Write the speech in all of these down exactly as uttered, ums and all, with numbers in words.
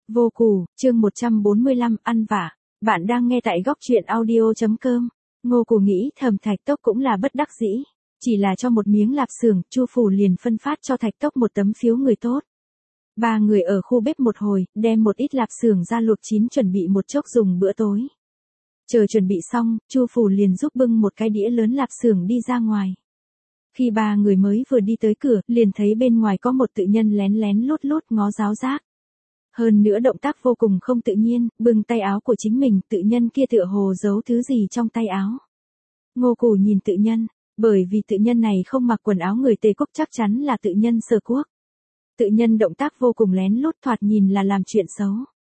Vô Cù, chương một trăm bốn mươi lăm, ăn vạ. Bạn đang nghe tại góc truyện audio chấm com. Ngô Cù nghĩ thầm Thạch Tốc cũng là bất đắc dĩ. Chỉ là cho một miếng lạp xưởng, Chu Phủ liền phân phát cho Thạch Tốc một tấm phiếu người tốt. Ba người ở khu bếp một hồi, đem một ít lạp xưởng ra luộc chín chuẩn bị một chốc dùng bữa tối. Chờ chuẩn bị xong, Chu Phủ liền giúp bưng một cái đĩa lớn lạp xưởng đi ra ngoài. Khi ba người mới vừa đi tới cửa, liền thấy bên ngoài có một tự nhân lén lén lút lút ngó giáo giác. Hơn nữa động tác vô cùng không tự nhiên, bưng tay áo của chính mình, tự nhân kia tựa hồ giấu thứ gì trong tay áo. Ngô Cù nhìn tự nhân, bởi vì tự nhân này không mặc quần áo người Tề Quốc chắc chắn là tự nhân Sở Quốc. Tự nhân động tác vô cùng lén lút thoạt nhìn là làm chuyện xấu.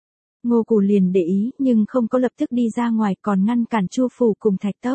Ngô Cù liền để ý nhưng không có lập tức đi ra ngoài còn ngăn cản Chu Phủ cùng Thạch Tốc.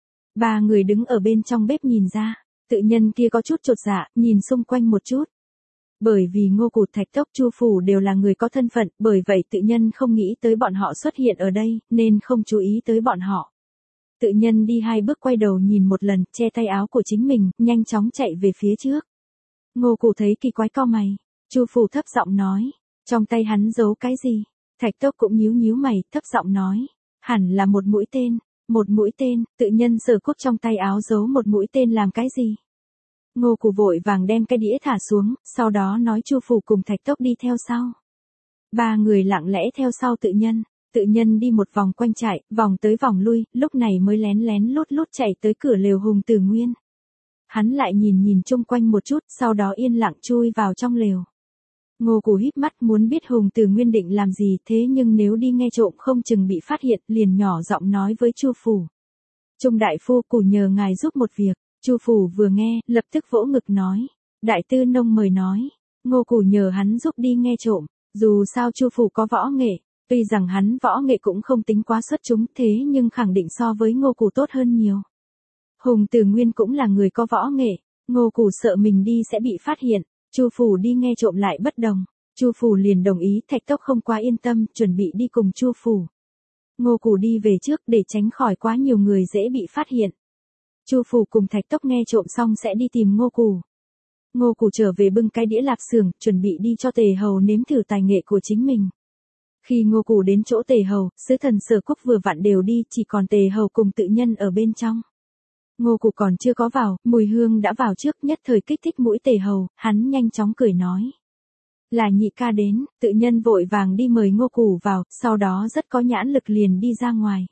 Ba người đứng ở bên trong bếp nhìn ra, tự nhân kia có chút chột dạ, nhìn xung quanh một chút. Bởi vì Ngô Cù, Thạch Tốc, Chu Phủ đều là người có thân phận, bởi vậy tự nhân không nghĩ tới bọn họ xuất hiện ở đây, nên không chú ý tới bọn họ. Tự nhân đi hai bước quay đầu nhìn một lần, che tay áo của chính mình, nhanh chóng chạy về phía trước. Ngô Cù thấy kỳ quái cau mày, Chu Phủ thấp giọng nói, trong tay hắn giấu cái gì? Thạch Tốc cũng nhíu nhíu mày, thấp giọng nói, hẳn là một mũi tên, một mũi tên, tự nhân Sở Quốc trong tay áo giấu một mũi tên làm cái gì? Ngô Cù vội vàng đem cái đĩa thả xuống, sau đó nói Chu Phủ cùng Thạch Tốc đi theo sau. Ba người lặng lẽ theo sau tự nhân, tự nhân đi một vòng quanh trại, vòng tới vòng lui, lúc này mới lén lén lút lút chạy tới cửa lều Hùng Tử Nguyên. Hắn lại nhìn nhìn chung quanh một chút, sau đó yên lặng chui vào trong lều. Ngô Cù híp mắt muốn biết Hùng Tử Nguyên định làm gì, thế nhưng nếu đi nghe trộm không chừng bị phát hiện, liền nhỏ giọng nói với Chu Phủ. Trung đại phu, Cù nhờ ngài giúp một việc. Chu Phủ vừa nghe, lập tức vỗ ngực nói, đại tư nông mời nói. Ngô Cù nhờ hắn giúp đi nghe trộm, dù sao Chu Phủ có võ nghệ, tuy rằng hắn võ nghệ cũng không tính quá xuất chúng, thế nhưng khẳng định so với Ngô Cù tốt hơn nhiều. Hùng Tử Nguyên cũng là người có võ nghệ, Ngô Cù sợ mình đi sẽ bị phát hiện, Chu Phủ đi nghe trộm lại bất đồng. Chu Phủ liền đồng ý, Thạch Tốc không quá yên tâm, chuẩn bị đi cùng Chu Phủ. Ngô Cù đi về trước để tránh khỏi quá nhiều người dễ bị phát hiện. Chu Phủ cùng Thạch Tốc nghe trộm xong sẽ đi tìm Ngô Cù. Ngô Cù trở về bưng cái đĩa lạp xưởng, chuẩn bị đi cho Tề Hầu nếm thử tài nghệ của chính mình. Khi Ngô Cù đến chỗ Tề Hầu, sứ thần Sở Quốc vừa vặn đều đi, chỉ còn Tề Hầu cùng tự nhân ở bên trong. Ngô Cù còn chưa có vào, mùi hương đã vào trước, nhất thời kích thích mũi Tề Hầu, hắn nhanh chóng cười nói. Là nhị ca đến, tự nhân vội vàng đi mời Ngô Cù vào, sau đó rất có nhãn lực liền đi ra ngoài.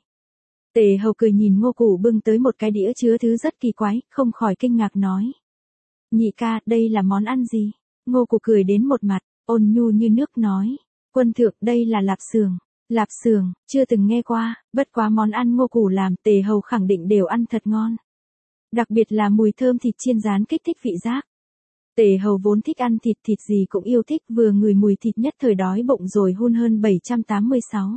Tề Hầu cười nhìn Ngô Cù bưng tới một cái đĩa chứa thứ rất kỳ quái, không khỏi kinh ngạc nói. Nhị ca, đây là món ăn gì? Ngô Cù cười đến một mặt, ôn nhu như nước nói. Quân thượng, đây là lạp xưởng. Lạp xưởng, chưa từng nghe qua, bất quá món ăn Ngô Cù làm, Tề Hầu khẳng định đều ăn thật ngon. Đặc biệt là mùi thơm thịt chiên rán kích thích vị giác. Tề Hầu vốn thích ăn thịt, thịt gì cũng yêu thích, vừa ngửi mùi thịt nhất thời đói bụng rồi hun hơn bảy trăm tám mươi sáu.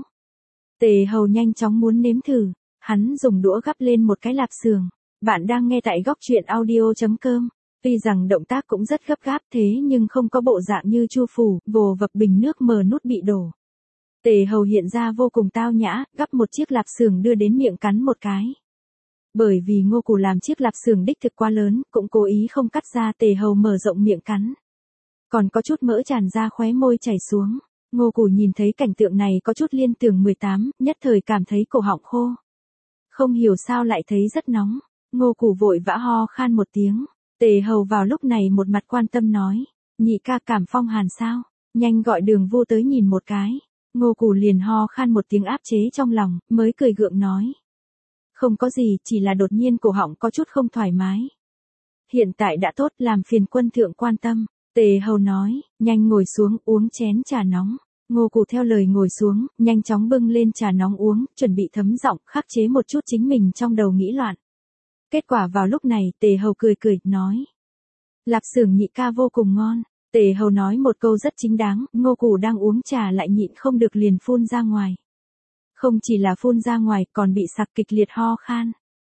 Tề Hầu nhanh chóng muốn nếm thử. Hắn dùng đũa gắp lên một cái lạp xưởng. Bạn đang nghe tại góc truyện audio chấm com. Tuy rằng động tác cũng rất gấp gáp thế nhưng không có bộ dạng như Chu Phủ, vồ vập bình nước mờ nút bị đổ. Tề Hầu hiện ra vô cùng tao nhã, gắp một chiếc lạp xưởng đưa đến miệng cắn một cái. Bởi vì Ngô Cù làm chiếc lạp xưởng đích thực quá lớn, cũng cố ý không cắt ra, Tề Hầu mở rộng miệng cắn. Còn có chút mỡ tràn ra khóe môi chảy xuống. Ngô Cù nhìn thấy cảnh tượng này có chút liên tưởng mười tám, nhất thời cảm thấy cổ họng khô. Không hiểu sao lại thấy rất nóng, Ngô Cù vội vã ho khan một tiếng. Tề Hầu vào lúc này một mặt quan tâm nói, nhị ca cảm phong hàn sao, nhanh gọi Đường Vu tới nhìn một cái. Ngô Cù liền ho khan một tiếng áp chế trong lòng, mới cười gượng nói. Không có gì, chỉ là đột nhiên cổ họng có chút không thoải mái. Hiện tại đã tốt, làm phiền quân thượng quan tâm. Tề Hầu nói, nhanh ngồi xuống uống chén trà nóng. Ngô Cù theo lời ngồi xuống, nhanh chóng bưng lên trà nóng uống, chuẩn bị thấm giọng khắc chế một chút chính mình trong đầu nghĩ loạn. Kết quả vào lúc này, Tề Hầu cười cười, nói. Lạp xưởng nhị ca vô cùng ngon. Tề Hầu nói một câu rất chính đáng, Ngô Cù đang uống trà lại nhịn không được liền phun ra ngoài. Không chỉ là phun ra ngoài, còn bị sặc kịch liệt ho khan.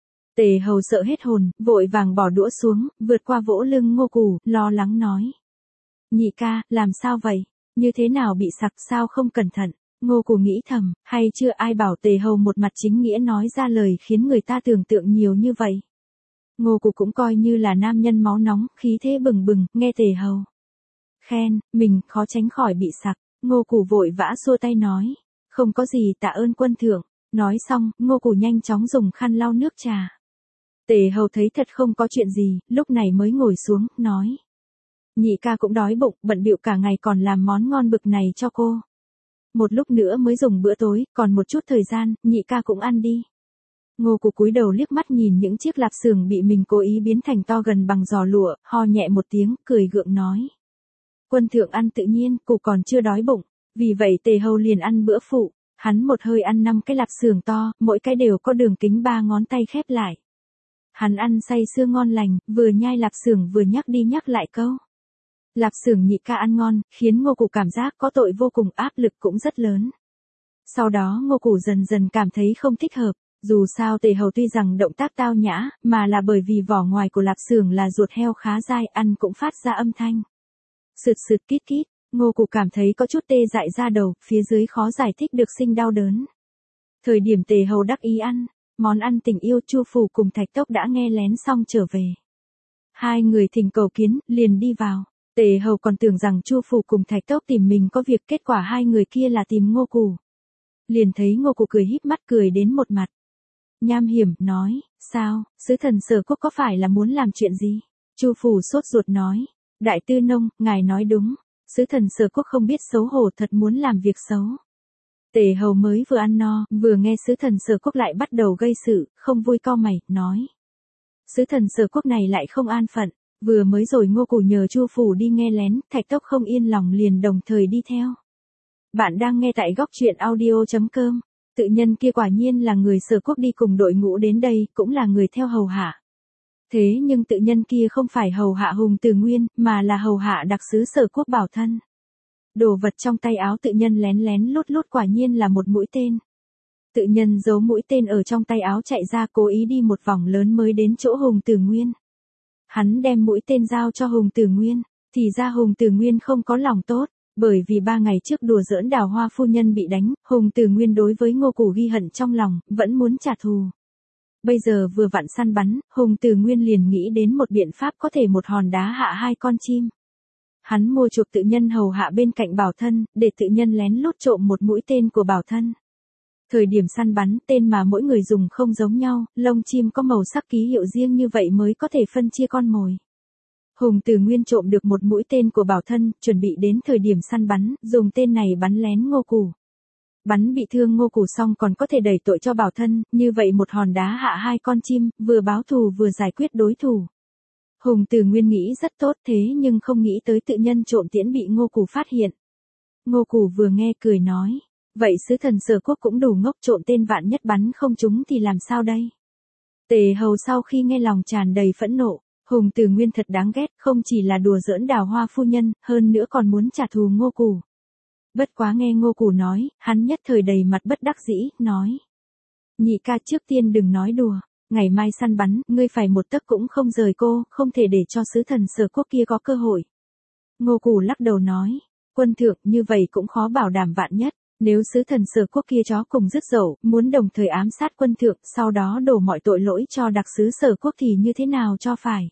Tề Hầu sợ hết hồn, vội vàng bỏ đũa xuống, vượt qua vỗ lưng Ngô Cù, lo lắng nói. Nhị ca, làm sao vậy? Như thế nào bị sặc, sao không cẩn thận? Ngô Cù nghĩ thầm, hay chưa ai bảo Tề Hầu một mặt chính nghĩa nói ra lời khiến người ta tưởng tượng nhiều như vậy. Ngô Cù cũng coi như là nam nhân máu nóng, khí thế bừng bừng, nghe Tề Hầu khen, mình khó tránh khỏi bị sặc. Ngô Củ vội vã xua tay nói, không có gì tạ ơn quân thượng. Nói xong, Ngô Củ nhanh chóng dùng khăn lau nước trà. Tề Hầu thấy thật không có chuyện gì, lúc này mới ngồi xuống, nói. Nhị ca cũng đói bụng, bận bịu cả ngày còn làm món ngon bực này cho cô. Một lúc nữa mới dùng bữa tối, còn một chút thời gian, nhị ca cũng ăn đi. Ngô Củ cúi đầu liếc mắt nhìn những chiếc lạp xưởng bị mình cố ý biến thành to gần bằng giò lụa, ho nhẹ một tiếng, cười gượng nói. Quân thượng ăn tự nhiên, Củ còn chưa đói bụng, vì vậy Tề Hầu liền ăn bữa phụ. Hắn một hơi ăn năm cái lạp xưởng to, mỗi cái đều có đường kính ba ngón tay khép lại. Hắn ăn say sưa ngon lành, vừa nhai lạp xưởng vừa nhắc đi nhắc lại câu. Lạp xưởng nhị ca ăn ngon, khiến Ngô Củ cảm giác có tội vô cùng, áp lực cũng rất lớn. Sau đó Ngô Củ dần dần cảm thấy không thích hợp, dù sao Tề Hầu tuy rằng động tác tao nhã, mà là bởi vì vỏ ngoài của lạp xưởng là ruột heo khá dai, ăn cũng phát ra âm thanh. Sượt sượt kít kít, Ngô Củ cảm thấy có chút tê dại da đầu, phía dưới khó giải thích được sinh đau đớn. Thời điểm Tề Hầu đắc ý ăn, món ăn tình yêu, Chu Phủ cùng Thạch Tốc đã nghe lén xong trở về. Hai người thỉnh cầu kiến, liền đi vào. Tề Hầu còn tưởng rằng Chu Phủ cùng Thạch Tốc tìm mình có việc, kết quả hai người kia là tìm Ngô Củ. Liền thấy Ngô Củ cười híp mắt cười đến một mặt. Nham hiểm, nói, sao, sứ thần Sở Quốc có phải là muốn làm chuyện gì? Chu Phủ sốt ruột nói, đại tư nông, ngài nói đúng, sứ thần Sở Quốc không biết xấu hổ, thật muốn làm việc xấu. Tề Hầu mới vừa ăn no, vừa nghe sứ thần Sở Quốc lại bắt đầu gây sự, không vui cau mày, nói. Sứ thần Sở Quốc này lại không an phận, vừa mới rồi Ngô Củ nhờ Chu Phủ đi nghe lén, Thạch Tốc không yên lòng liền đồng thời đi theo. Bạn đang nghe tại góc truyện audio chấm com. Tự nhân kia quả nhiên là người Sở Quốc đi cùng đội ngũ đến đây, cũng là người theo hầu hạ. Thế nhưng tự nhân kia không phải hầu hạ Hùng Từ Nguyên, mà là hầu hạ đặc sứ Sở Quốc Bảo Thân. Đồ vật trong tay áo tự nhân lén lén lút lút quả nhiên là một mũi tên. Tự nhân giấu mũi tên ở trong tay áo chạy ra, cố ý đi một vòng lớn mới đến chỗ Hùng Từ Nguyên. Hắn đem mũi tên giao cho Hùng Từ Nguyên, thì ra Hùng Từ Nguyên không có lòng tốt, bởi vì ba ngày trước đùa giỡn Đào Hoa phu nhân bị đánh, Hùng Từ Nguyên đối với Ngô Củ ghi hận trong lòng, vẫn muốn trả thù. Bây giờ vừa vặn săn bắn, Hùng Từ Nguyên liền nghĩ đến một biện pháp có thể một hòn đá hạ hai con chim. Hắn mua chuộc tự nhân hầu hạ bên cạnh Bảo Thân, để tự nhân lén lút trộm một mũi tên của Bảo Thân. Thời điểm săn bắn, tên mà mỗi người dùng không giống nhau, lông chim có màu sắc ký hiệu riêng, như vậy mới có thể phân chia con mồi. Hùng Từ Nguyên trộm được một mũi tên của Bảo Thân, chuẩn bị đến thời điểm săn bắn, dùng tên này bắn lén Ngô Củ. Bắn bị thương Ngô Củ xong còn có thể đẩy tội cho Bảo Thân, như vậy một hòn đá hạ hai con chim, vừa báo thù vừa giải quyết đối thủ. Hùng Từ Nguyên nghĩ rất tốt, thế nhưng không nghĩ tới tự nhân trộm tiễn bị Ngô Củ phát hiện. Ngô Củ vừa nghe cười nói, vậy sứ thần Sở Quốc cũng đủ ngốc, trộm tên vạn nhất bắn không trúng thì làm sao đây? Tề Hầu sau khi nghe lòng tràn đầy phẫn nộ, Hùng Từ Nguyên thật đáng ghét, không chỉ là đùa giỡn Đào Hoa phu nhân, hơn nữa còn muốn trả thù Ngô Củ. Bất quá nghe Ngô Củ nói, hắn nhất thời đầy mặt bất đắc dĩ, nói. Nhị ca, trước tiên đừng nói đùa, ngày mai săn bắn, ngươi phải một tấc cũng không rời cô, không thể để cho sứ thần Sở Quốc kia có cơ hội. Ngô Củ lắc đầu nói, quân thượng, như vậy cũng khó bảo đảm vạn nhất, nếu sứ thần Sở Quốc kia chó cùng dứt dậu, muốn đồng thời ám sát quân thượng, sau đó đổ mọi tội lỗi cho đặc sứ Sở Quốc thì như thế nào cho phải.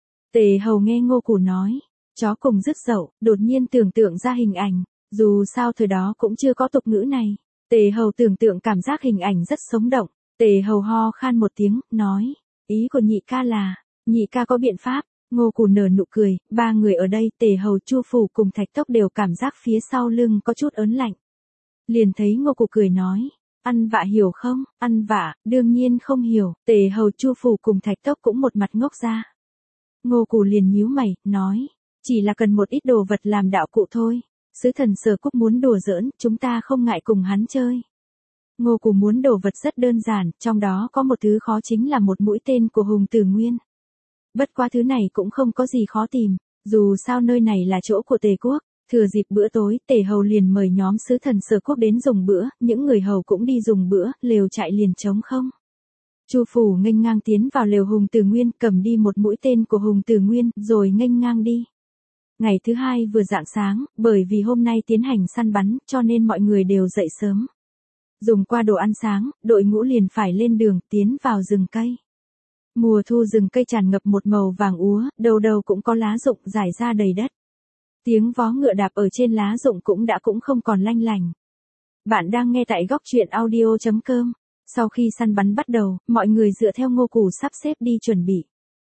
Tề Hầu nghe Ngô Củ nói, chó cùng dứt dậu, đột nhiên tưởng tượng ra hình ảnh, dù sao thời đó cũng chưa có tục ngữ này. Tề Hầu tưởng tượng cảm giác hình ảnh rất sống động. Tề Hầu ho khan một tiếng, nói, ý của nhị ca là, nhị ca có biện pháp. Ngô Củ nở nụ cười, ba người ở đây, Tề Hầu, Chu Phủ cùng Thạch Tốc đều cảm giác phía sau lưng có chút ớn lạnh. Liền thấy Ngô Củ cười nói, ăn vạ hiểu không? Ăn vạ, đương nhiên không hiểu. Tề Hầu, Chu Phủ cùng Thạch Tốc cũng một mặt ngốc ra. Ngô Củ liền nhíu mày, nói, chỉ là cần một ít đồ vật làm đạo cụ thôi. Sứ thần Sở Quốc muốn đùa giỡn, chúng ta không ngại cùng hắn chơi. Ngô Củ muốn đồ vật rất đơn giản, trong đó có một thứ khó chính là một mũi tên của Hùng Từ Nguyên. Bất quá thứ này cũng không có gì khó tìm, dù sao nơi này là chỗ của Tề Quốc. Thừa dịp bữa tối, Tề Hầu liền mời nhóm sứ thần Sở Quốc đến dùng bữa, những người hầu cũng đi dùng bữa, lều trại liền trống không. Chu Phủ nghênh ngang tiến vào lều Hùng Từ Nguyên, cầm đi một mũi tên của Hùng Từ Nguyên, rồi nghênh ngang đi. Ngày thứ hai vừa rạng sáng, bởi vì hôm nay tiến hành săn bắn, cho nên mọi người đều dậy sớm. Dùng qua đồ ăn sáng, đội ngũ liền phải lên đường, tiến vào rừng cây. Mùa thu rừng cây tràn ngập một màu vàng úa, đầu đầu cũng có lá rụng rải ra đầy đất. Tiếng vó ngựa đạp ở trên lá rụng cũng đã cũng không còn lanh lành. Bạn đang nghe tại góc truyện audio chấm com. Sau khi săn bắn bắt đầu, mọi người dựa theo Ngô Cù sắp xếp đi chuẩn bị.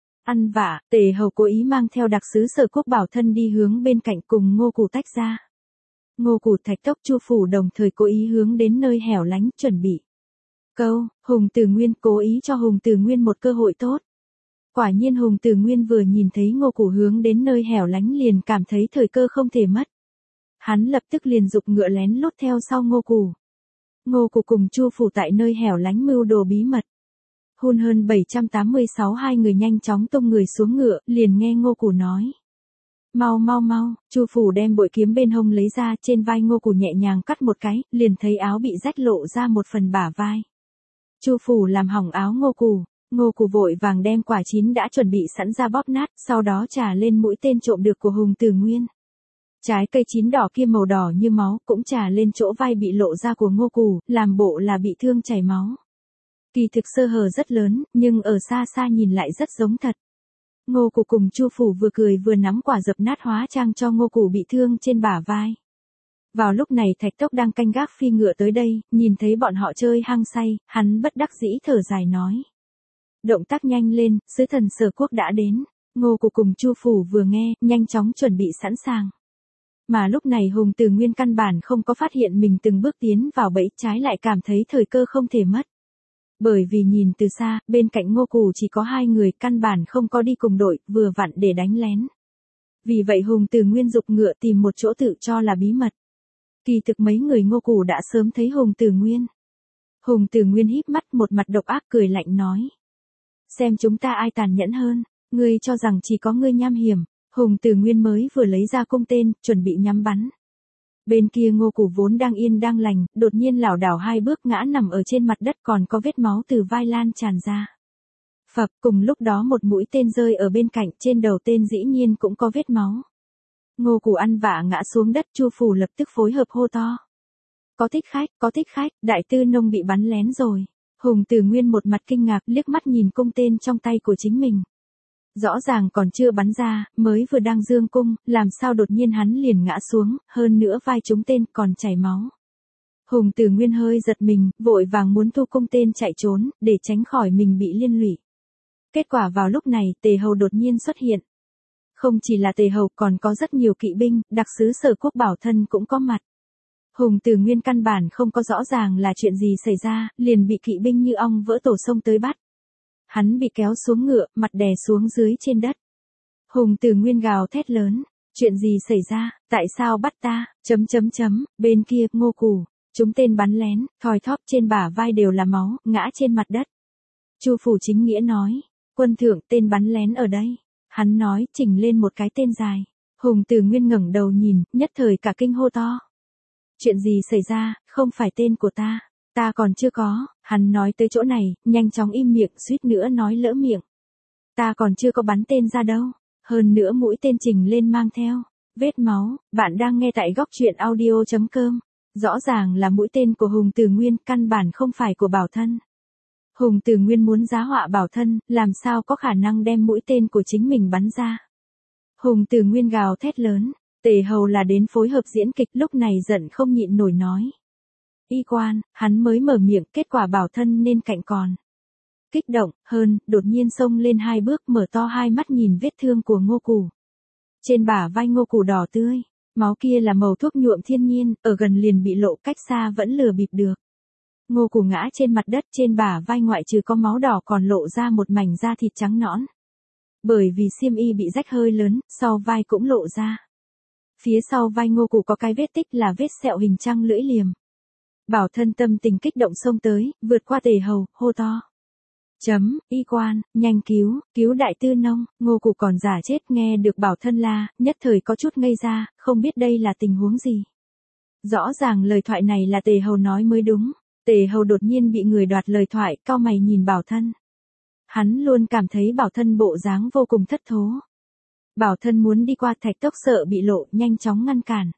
Ăn vạ, Tề Hầu cố ý mang theo đặc sứ Sở Quốc Bảo Thân đi hướng bên cạnh cùng Ngô Cù tách ra. Ngô Cù, Thạch Tốc, Chu Phủ đồng thời cố ý hướng đến nơi hẻo lánh chuẩn bị. Câu, Hùng Từ Nguyên cố ý cho Hùng Từ Nguyên một cơ hội tốt. Quả nhiên Hùng Từ Nguyên vừa nhìn thấy Ngô Cù hướng đến nơi hẻo lánh liền cảm thấy thời cơ không thể mất. Hắn lập tức liền giục ngựa lén lút theo sau Ngô Cù. Ngô Cù cùng Chu Phủ tại nơi hẻo lánh mưu đồ bí mật. Hun hơn bảy trăm tám mươi sáu hai người nhanh chóng tung người xuống ngựa, liền nghe Ngô Cù nói. Mau mau mau, Chu Phủ đem bội kiếm bên hông lấy ra, trên vai Ngô Cù nhẹ nhàng cắt một cái, liền thấy áo bị rách lộ ra một phần bả vai. Chu Phủ làm hỏng áo Ngô Cù, Ngô Cù vội vàng đem quả chín đã chuẩn bị sẵn ra bóp nát, sau đó trả lên mũi tên trộm được của Hùng Từ Nguyên. Trái cây chín đỏ kia màu đỏ như máu cũng trả lên chỗ vai bị lộ ra của Ngô Cù, làm bộ là bị thương chảy máu. Kỳ thực sơ hở rất lớn, nhưng ở xa xa nhìn lại rất giống thật. Ngô Cù cùng Chu Phủ vừa cười vừa nắm quả dập nát hóa trang cho Ngô Cù bị thương trên bả vai. Vào lúc này Thạch Tốc đang canh gác phi ngựa tới đây, nhìn thấy bọn họ chơi hăng say, hắn bất đắc dĩ thở dài nói. Động tác nhanh lên, sứ thần Sở Quốc đã đến. Ngô Cù cùng Chu Phủ vừa nghe, nhanh chóng chuẩn bị sẵn sàng. Mà lúc này Hùng Từ Nguyên căn bản không có phát hiện mình từng bước tiến vào bẫy, trái lại cảm thấy thời cơ không thể mất. Bởi vì nhìn từ xa, bên cạnh Ngô Cù chỉ có hai người, căn bản không có đi cùng đội, vừa vặn để đánh lén. Vì vậy Hùng Từ Nguyên giục ngựa tìm một chỗ tự cho là bí mật. Kỳ thực mấy người Ngô Cù đã sớm thấy Hùng Từ Nguyên. Hùng Từ Nguyên híp mắt, một mặt độc ác cười lạnh nói. Xem chúng ta ai tàn nhẫn hơn, ngươi cho rằng chỉ có ngươi nham hiểm. Hùng Từ Nguyên mới vừa lấy ra cung tên, chuẩn bị nhắm bắn. Bên kia Ngô Cù vốn đang yên đang lành, đột nhiên lảo đảo hai bước ngã nằm ở trên mặt đất, còn có vết máu từ vai lan tràn ra. Phập, cùng lúc đó một mũi tên rơi ở bên cạnh, trên đầu tên dĩ nhiên cũng có vết máu. Ngô Cù ăn vạ ngã xuống đất, Chu Phủ lập tức phối hợp hô to. Có thích khách, có thích khách, đại tư nông bị bắn lén rồi. Hùng Từ Nguyên một mặt kinh ngạc, liếc mắt nhìn cung tên trong tay của chính mình. Rõ ràng còn chưa bắn ra, mới vừa đang dương cung, làm sao đột nhiên hắn liền ngã xuống, hơn nữa vai trúng tên còn chảy máu. Hùng Từ Nguyên hơi giật mình, vội vàng muốn thu cung tên chạy trốn, để tránh khỏi mình bị liên lụy. Kết quả vào lúc này, Tề Hầu đột nhiên xuất hiện. Không chỉ là Tề Hầu, còn có rất nhiều kỵ binh, đặc sứ Sở Quốc Bảo Thân cũng có mặt. Hùng Từ Nguyên căn bản không có rõ ràng là chuyện gì xảy ra, liền bị kỵ binh như ong vỡ tổ sông tới bắt. Hắn bị kéo xuống ngựa, mặt đè xuống dưới trên đất. Hùng Từ Nguyên gào thét lớn. Chuyện gì xảy ra, tại sao bắt ta, chấm chấm chấm, bên kia, Ngô Cù, chúng tên bắn lén, thoi thóp trên bả vai đều là máu, ngã trên mặt đất. Chu Phủ chính nghĩa nói, quân thượng, tên bắn lén ở đây. Hắn nói, chỉnh lên một cái tên dài. Hùng Từ Nguyên ngẩng đầu nhìn, nhất thời cả kinh hô to. Chuyện gì xảy ra, không phải tên của ta. Ta còn chưa có, hắn nói tới chỗ này, nhanh chóng im miệng, suýt nữa nói lỡ miệng. Ta còn chưa có bắn tên ra đâu, hơn nữa mũi tên trình lên mang theo, vết máu. Bạn đang nghe tại góc truyện audio chấm com. Rõ ràng là mũi tên của Hùng Từ Nguyên, căn bản không phải của Bảo Thân. Hùng Từ Nguyên muốn giá họa Bảo Thân, làm sao có khả năng đem mũi tên của chính mình bắn ra. Hùng Từ Nguyên gào thét lớn, Tề Hầu là đến phối hợp diễn kịch, lúc này giận không nhịn nổi nói. Y quan, hắn mới mở miệng, kết quả Bảo Thân nên cạnh còn. Kích động, hơn, đột nhiên xông lên hai bước, mở to hai mắt nhìn vết thương của Ngô Cù. Trên bả vai Ngô Cù đỏ tươi, máu kia là màu thuốc nhuộm thiên nhiên, ở gần liền bị lộ, cách xa vẫn lừa bịp được. Ngô Cù ngã trên mặt đất, trên bả vai ngoại trừ có máu đỏ còn lộ ra một mảnh da thịt trắng nõn. Bởi vì xiêm y bị rách hơi lớn, sau vai cũng lộ ra. Phía sau vai Ngô Cù có cái vết tích là vết sẹo hình trăng lưỡi liềm. Bảo Thân tâm tình kích động xông tới, vượt qua Tề Hầu, hô to. Chấm, y quan, nhanh cứu, cứu đại tư nông. Ngô Cù còn giả chết, nghe được Bảo Thân la, nhất thời có chút ngây ra, không biết đây là tình huống gì. Rõ ràng lời thoại này là Tề Hầu nói mới đúng. Tề Hầu đột nhiên bị người đoạt lời thoại, cau mày nhìn Bảo Thân. Hắn luôn cảm thấy Bảo Thân bộ dáng vô cùng thất thố. Bảo Thân muốn đi qua, Thạch Tốc sợ bị lộ, nhanh chóng ngăn cản.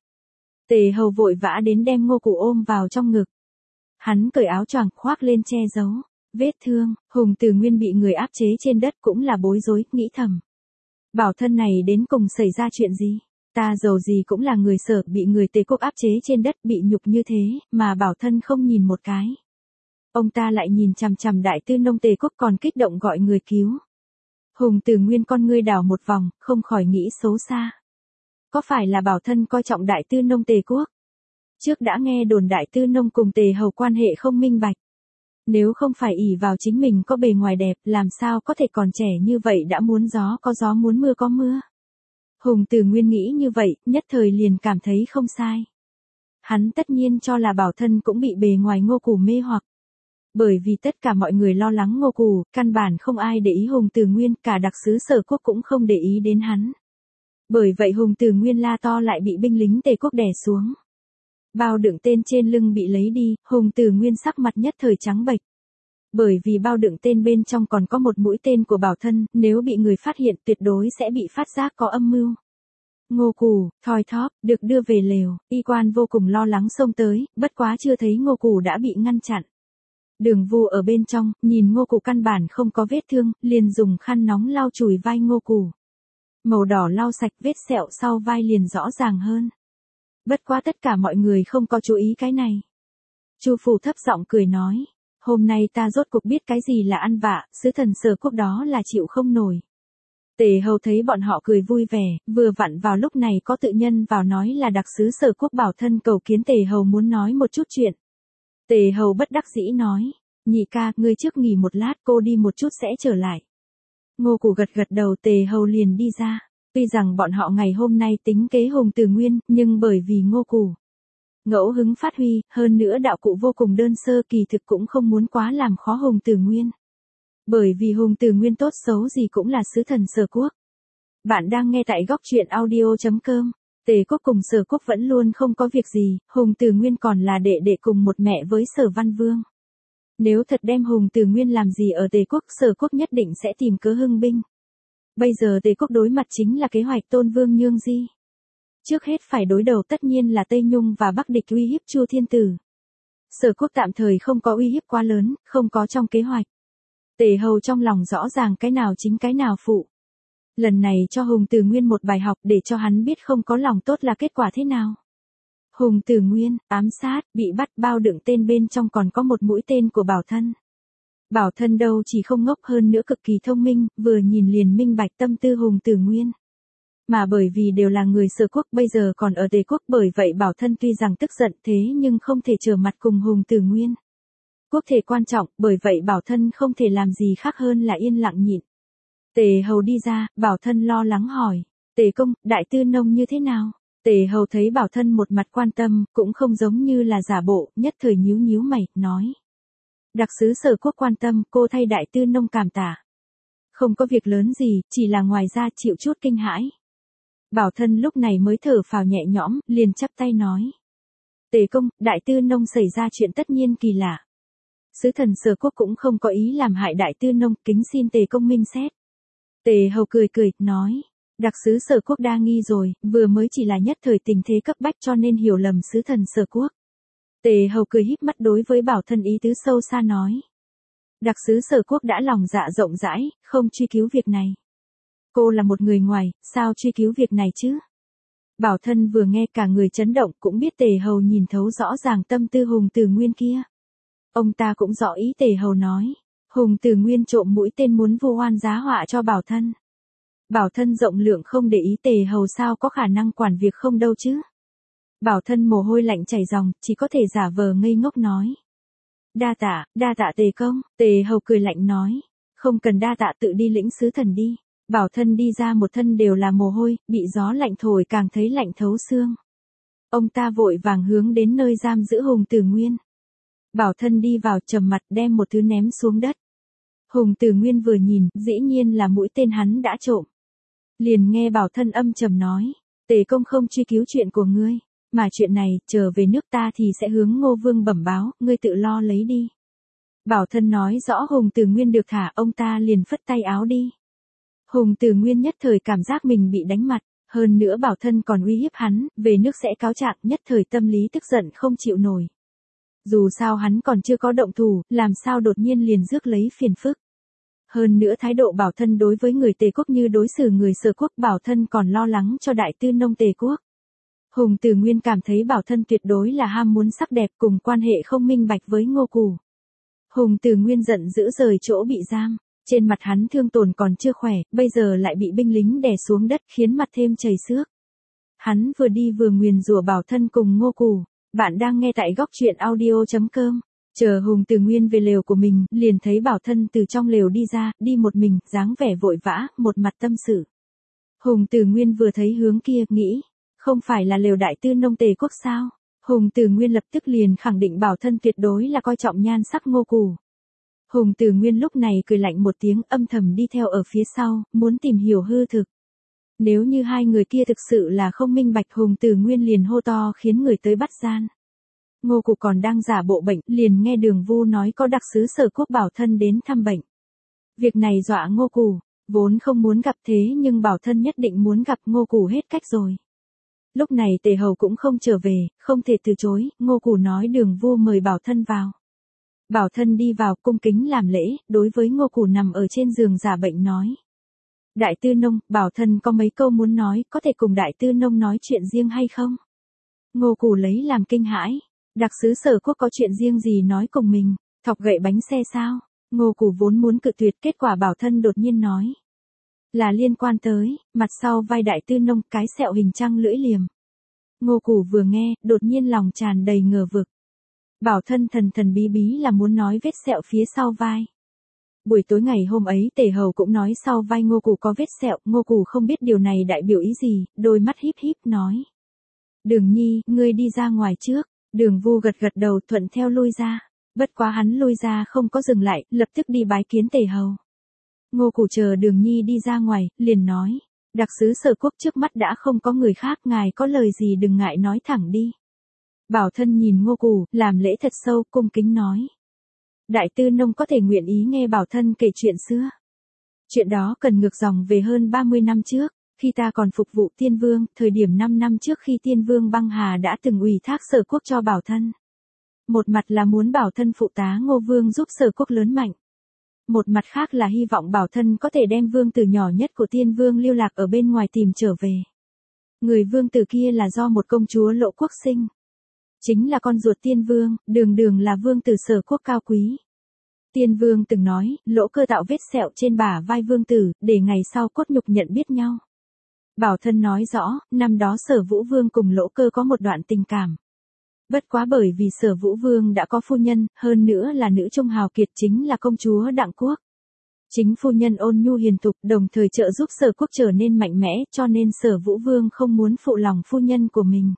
Tề Hầu vội vã đến đem Ngô Cù ôm vào trong ngực. Hắn cởi áo choàng khoác lên che giấu vết thương. Hùng Từ Nguyên bị người áp chế trên đất cũng là bối rối, nghĩ thầm. Bảo Thân này đến cùng xảy ra chuyện gì? Ta dầu gì cũng là người Sở, bị người Tề quốc áp chế trên đất, bị nhục như thế, mà bảo thân không nhìn một cái. Ông ta lại nhìn chằm chằm Đại Tư Nông Tề quốc, còn kích động gọi người cứu. Hùng Từ Nguyên con ngươi đảo một vòng, không khỏi nghĩ xấu xa. Có phải là bảo thân coi trọng Đại Tư Nông Tề quốc? Trước đã nghe đồn Đại Tư Nông cùng Tề hầu quan hệ không minh bạch. Nếu không phải ỷ vào chính mình có bề ngoài đẹp, làm sao có thể còn trẻ như vậy đã muốn gió có gió muốn mưa có mưa. Hùng Từ Nguyên nghĩ như vậy, nhất thời liền cảm thấy không sai. Hắn tất nhiên cho là bảo thân cũng bị bề ngoài Ngô Cù mê hoặc. Bởi vì tất cả mọi người lo lắng Ngô Cù, căn bản không ai để ý Hùng Từ Nguyên, cả đặc sứ Sở quốc cũng không để ý đến hắn. Bởi vậy Hùng Từ Nguyên la to lại bị binh lính Tề quốc đè xuống. Bao đựng tên trên lưng bị lấy đi, Hùng Từ Nguyên sắc mặt nhất thời trắng bệch. Bởi vì bao đựng tên bên trong còn có một mũi tên của bảo thân, nếu bị người phát hiện tuyệt đối sẽ bị phát giác có âm mưu. Ngô Cù, thoi thóp, được đưa về lều, y quan vô cùng lo lắng xông tới, bất quá chưa thấy Ngô Cù đã bị ngăn chặn. Đường Vu ở bên trong, nhìn Ngô Cù căn bản không có vết thương, liền dùng khăn nóng lau chùi vai Ngô Cù. Màu đỏ lau sạch, vết sẹo sau vai liền rõ ràng hơn. Bất quá tất cả mọi người không có chú ý cái này. Chu Phủ thấp giọng cười nói, hôm nay ta rốt cuộc biết cái gì là ăn vạ, sứ thần Sở quốc đó là chịu không nổi. Tề hầu thấy bọn họ cười vui vẻ, vừa vặn vào lúc này có tự nhân vào nói là đặc sứ Sở quốc bảo thân cầu kiến Tề hầu muốn nói một chút chuyện. Tề hầu bất đắc dĩ nói, nhị ca, ngươi trước nghỉ một lát, cô đi một chút sẽ trở lại. Ngô Cù gật gật đầu, Tề hầu liền đi ra. Tuy rằng bọn họ ngày hôm nay tính kế Hùng Từ Nguyên, nhưng bởi vì Ngô Cù ngẫu hứng phát huy, hơn nữa đạo cụ vô cùng đơn sơ, kỳ thực cũng không muốn quá làm khó Hùng Từ Nguyên. Bởi vì Hùng Từ Nguyên tốt xấu gì cũng là sứ thần Sở quốc. Bạn đang nghe tại góc truyện audio chấm com. Tề quốc cùng Sở quốc vẫn luôn không có việc gì, Hùng Từ Nguyên còn là đệ đệ cùng một mẹ với Sở Văn Vương. Nếu thật đem Hùng Từ Nguyên làm gì ở Tề quốc, Sở quốc nhất định sẽ tìm cớ hưng binh. Bây giờ Tề quốc đối mặt chính là kế hoạch Tôn Vương Nhương Di. Trước hết phải đối đầu tất nhiên là Tây Nhung và Bắc địch uy hiếp Chu Thiên Tử. Sở quốc tạm thời không có uy hiếp quá lớn, không có trong kế hoạch. Tề hầu trong lòng rõ ràng cái nào chính cái nào phụ. Lần này cho Hùng Từ Nguyên một bài học để cho hắn biết không có lòng tốt là kết quả thế nào. Hùng Từ Nguyên, ám sát, bị bắt, bao đựng tên bên trong còn có một mũi tên của bảo thân. Bảo thân đâu chỉ không ngốc, hơn nữa cực kỳ thông minh, vừa nhìn liền minh bạch tâm tư Hùng Từ Nguyên. Mà bởi vì đều là người Sở quốc bây giờ còn ở Tề quốc, bởi vậy bảo thân tuy rằng tức giận thế nhưng không thể trở mặt cùng Hùng Từ Nguyên. Quốc thể quan trọng, bởi vậy bảo thân không thể làm gì khác hơn là yên lặng nhịn. Tề hầu đi ra, bảo thân lo lắng hỏi, Tề công, Đại Tư Nông như thế nào? Tề hầu thấy bảo thân một mặt quan tâm, cũng không giống như là giả bộ, nhất thời nhíu nhíu mày, nói. Đặc sứ Sở quốc quan tâm, cô thay Đại Tư Nông cảm tạ. Không có việc lớn gì, chỉ là ngoài ra chịu chút kinh hãi. Bảo thân lúc này mới thở phào nhẹ nhõm, liền chắp tay nói. Tề công, Đại Tư Nông xảy ra chuyện tất nhiên kỳ lạ. Sứ thần Sở quốc cũng không có ý làm hại Đại Tư Nông, kính xin Tề công minh xét. Tề hầu cười cười, nói. Đặc sứ Sở quốc đa nghi rồi, vừa mới chỉ là nhất thời tình thế cấp bách cho nên hiểu lầm sứ thần Sở quốc. Tề hầu cười híp mắt đối với bảo thân ý tứ sâu xa nói. Đặc sứ Sở quốc đã lòng dạ rộng rãi, không truy cứu việc này. Cô là một người ngoài, sao truy cứu việc này chứ? Bảo thân vừa nghe cả người chấn động, cũng biết Tề hầu nhìn thấu rõ ràng tâm tư Hùng Từ Nguyên kia. Ông ta cũng rõ ý Tề hầu nói. Hùng Từ Nguyên trộm mũi tên muốn vu oan giá họa cho bảo thân. Bảo thân rộng lượng không để ý Tề hầu sao có khả năng quản việc không đâu chứ. Bảo thân mồ hôi lạnh chảy ròng, chỉ có thể giả vờ ngây ngốc nói. Đa tạ, đa tạ Tề công, Tề hầu cười lạnh nói. Không cần đa tạ, tự đi lĩnh sứ thần đi. Bảo thân đi ra một thân đều là mồ hôi, bị gió lạnh thổi càng thấy lạnh thấu xương. Ông ta vội vàng hướng đến nơi giam giữ Hùng Từ Nguyên. Bảo thân đi vào trầm mặt đem một thứ ném xuống đất. Hùng Từ Nguyên vừa nhìn, dĩ nhiên là mũi tên hắn đã trộm. Liền nghe bảo thân âm trầm nói, Tề công không truy cứu chuyện của ngươi, mà chuyện này, trở về nước ta thì sẽ hướng Ngô Vương bẩm báo, ngươi tự lo lấy đi. Bảo thân nói rõ Hùng Từ Nguyên được thả, ông ta liền phất tay áo đi. Hùng Từ Nguyên nhất thời cảm giác mình bị đánh mặt, hơn nữa bảo thân còn uy hiếp hắn, về nước sẽ cáo trạng, nhất thời tâm lý tức giận không chịu nổi. Dù sao hắn còn chưa có động thủ, làm sao đột nhiên liền rước lấy phiền phức. Hơn nữa thái độ Bảo Thân đối với người Tề quốc như đối xử người Sở quốc, Bảo Thân còn lo lắng cho đại tư nông Tề quốc. Hùng Từ Nguyên cảm thấy Bảo Thân tuyệt đối là ham muốn sắc đẹp cùng quan hệ không minh bạch với Ngô Cù. Hùng Từ Nguyên giận dữ rời chỗ bị giam, trên mặt hắn thương tổn còn chưa khỏe, bây giờ lại bị binh lính đè xuống đất khiến mặt thêm chảy xước. Hắn vừa đi vừa nguyền rủa Bảo Thân cùng Ngô Cù. Bạn đang nghe tại góc truyện audio chấm com. Chờ Hùng Từ Nguyên về lều của mình, liền thấy Bảo Thân từ trong lều đi ra, đi một mình, dáng vẻ vội vã, một mặt tâm sự. Hùng Từ Nguyên vừa thấy hướng kia, nghĩ, không phải là lều đại tư nông Tề quốc sao? Hùng Từ Nguyên lập tức liền khẳng định Bảo Thân tuyệt đối là coi trọng nhan sắc Ngô Cù. Hùng Từ Nguyên lúc này cười lạnh một tiếng, âm thầm đi theo ở phía sau, muốn tìm hiểu hư thực. Nếu như hai người kia thực sự là không minh bạch, Hùng Từ Nguyên liền hô to khiến người tới bắt gian. Ngô Cù còn đang giả bộ bệnh, liền nghe Đường Vu nói có đặc sứ Sở quốc Bảo Thân đến thăm bệnh. Việc này dọa Ngô Cù, vốn không muốn gặp thế nhưng Bảo Thân nhất định muốn gặp, Ngô Cù hết cách rồi. Lúc này Tề Hầu cũng không trở về, không thể từ chối, Ngô Cù nói Đường Vu mời Bảo Thân vào. Bảo Thân đi vào, cung kính làm lễ, đối với Ngô Cù nằm ở trên giường giả bệnh nói. Đại tư nông, Bảo Thân có mấy câu muốn nói, có thể cùng đại tư nông nói chuyện riêng hay không? Ngô Cù lấy làm kinh hãi, đặc sứ Sở quốc có chuyện riêng gì nói cùng mình, thọc gậy bánh xe sao? Ngô Cù vốn muốn cự tuyệt, kết quả Bảo Thân đột nhiên nói. Là liên quan tới, mặt sau vai đại tư nông, cái sẹo hình trăng lưỡi liềm. Ngô Cù vừa nghe, đột nhiên lòng tràn đầy ngờ vực. Bảo Thân thần thần bí bí là muốn nói vết sẹo phía sau vai. Buổi tối ngày hôm ấy Tề Hầu cũng nói sau vai Ngô Cù có vết sẹo, Ngô Cù không biết điều này đại biểu ý gì, đôi mắt híp híp nói. Đường Nhi, ngươi đi ra ngoài trước, Đường Vu gật gật đầu thuận theo lui ra, bất quá hắn lui ra không có dừng lại, lập tức đi bái kiến Tề Hầu. Ngô Cù chờ Đường Nhi đi ra ngoài, liền nói, đặc sứ Sở quốc trước mắt đã không có người khác, ngài có lời gì đừng ngại nói thẳng đi. Bảo Thân nhìn Ngô Cù, làm lễ thật sâu, cung kính nói. Đại tư nông có thể nguyện ý nghe Bảo Thân kể chuyện xưa. Chuyện đó cần ngược dòng về hơn ba mươi năm trước, khi ta còn phục vụ Tiên Vương, thời điểm năm năm trước khi Tiên Vương băng hà đã từng ủy thác Sở quốc cho Bảo Thân. Một mặt là muốn Bảo Thân phụ tá Ngô Vương giúp Sở quốc lớn mạnh. Một mặt khác là hy vọng Bảo Thân có thể đem vương tử nhỏ nhất của Tiên Vương lưu lạc ở bên ngoài tìm trở về. Người vương tử kia là do một công chúa Lỗ quốc sinh. Chính là con ruột Tiên Vương, đường đường là vương tử Sở quốc cao quý. Tiên Vương từng nói, Lỗ Cơ tạo vết sẹo trên bả vai vương tử, để ngày sau cốt nhục nhận biết nhau. Bảo Thân nói rõ, năm đó Sở Vũ Vương cùng Lỗ Cơ có một đoạn tình cảm. Bất quá bởi vì Sở Vũ Vương đã có phu nhân, hơn nữa là nữ trung hào kiệt chính là công chúa Đặng Quốc. Chính phu nhân ôn nhu hiền thục, đồng thời trợ giúp Sở quốc trở nên mạnh mẽ, cho nên Sở Vũ Vương không muốn phụ lòng phu nhân của mình.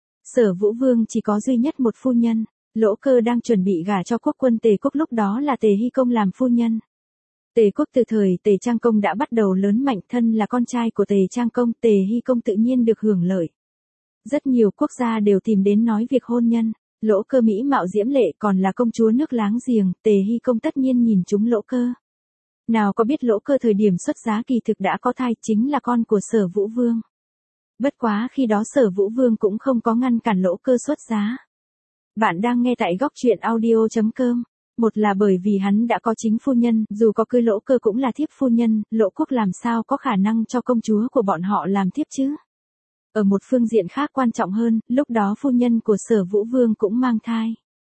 Sở Vũ Vương chỉ có duy nhất một phu nhân, Lỗ Cơ đang chuẩn bị gả cho quốc quân Tề quốc, lúc đó là Tề Hy Công làm phu nhân. Tề quốc từ thời Tề Trang Công đã bắt đầu lớn mạnh, thân là con trai của Tề Trang Công, Tề Hy Công tự nhiên được hưởng lợi. Rất nhiều quốc gia đều tìm đến nói việc hôn nhân, Lỗ Cơ mỹ mạo diễm lệ còn là công chúa nước láng giềng, Tề Hy Công tất nhiên nhìn trúng Lỗ Cơ. Nào có biết Lỗ Cơ thời điểm xuất giá kỳ thực đã có thai, chính là con của Sở Vũ Vương. Bất quá khi đó Sở Vũ Vương cũng không có ngăn cản Lỗ Cơ xuất giá. Bạn đang nghe tại góc truyện audio chấm com. Một là bởi vì hắn đã có chính phu nhân, dù có cưới Lỗ Cơ cũng là thiếp phu nhân, Lỗ quốc làm sao có khả năng cho công chúa của bọn họ làm thiếp chứ. Ở một phương diện khác quan trọng hơn, lúc đó phu nhân của Sở Vũ Vương cũng mang thai.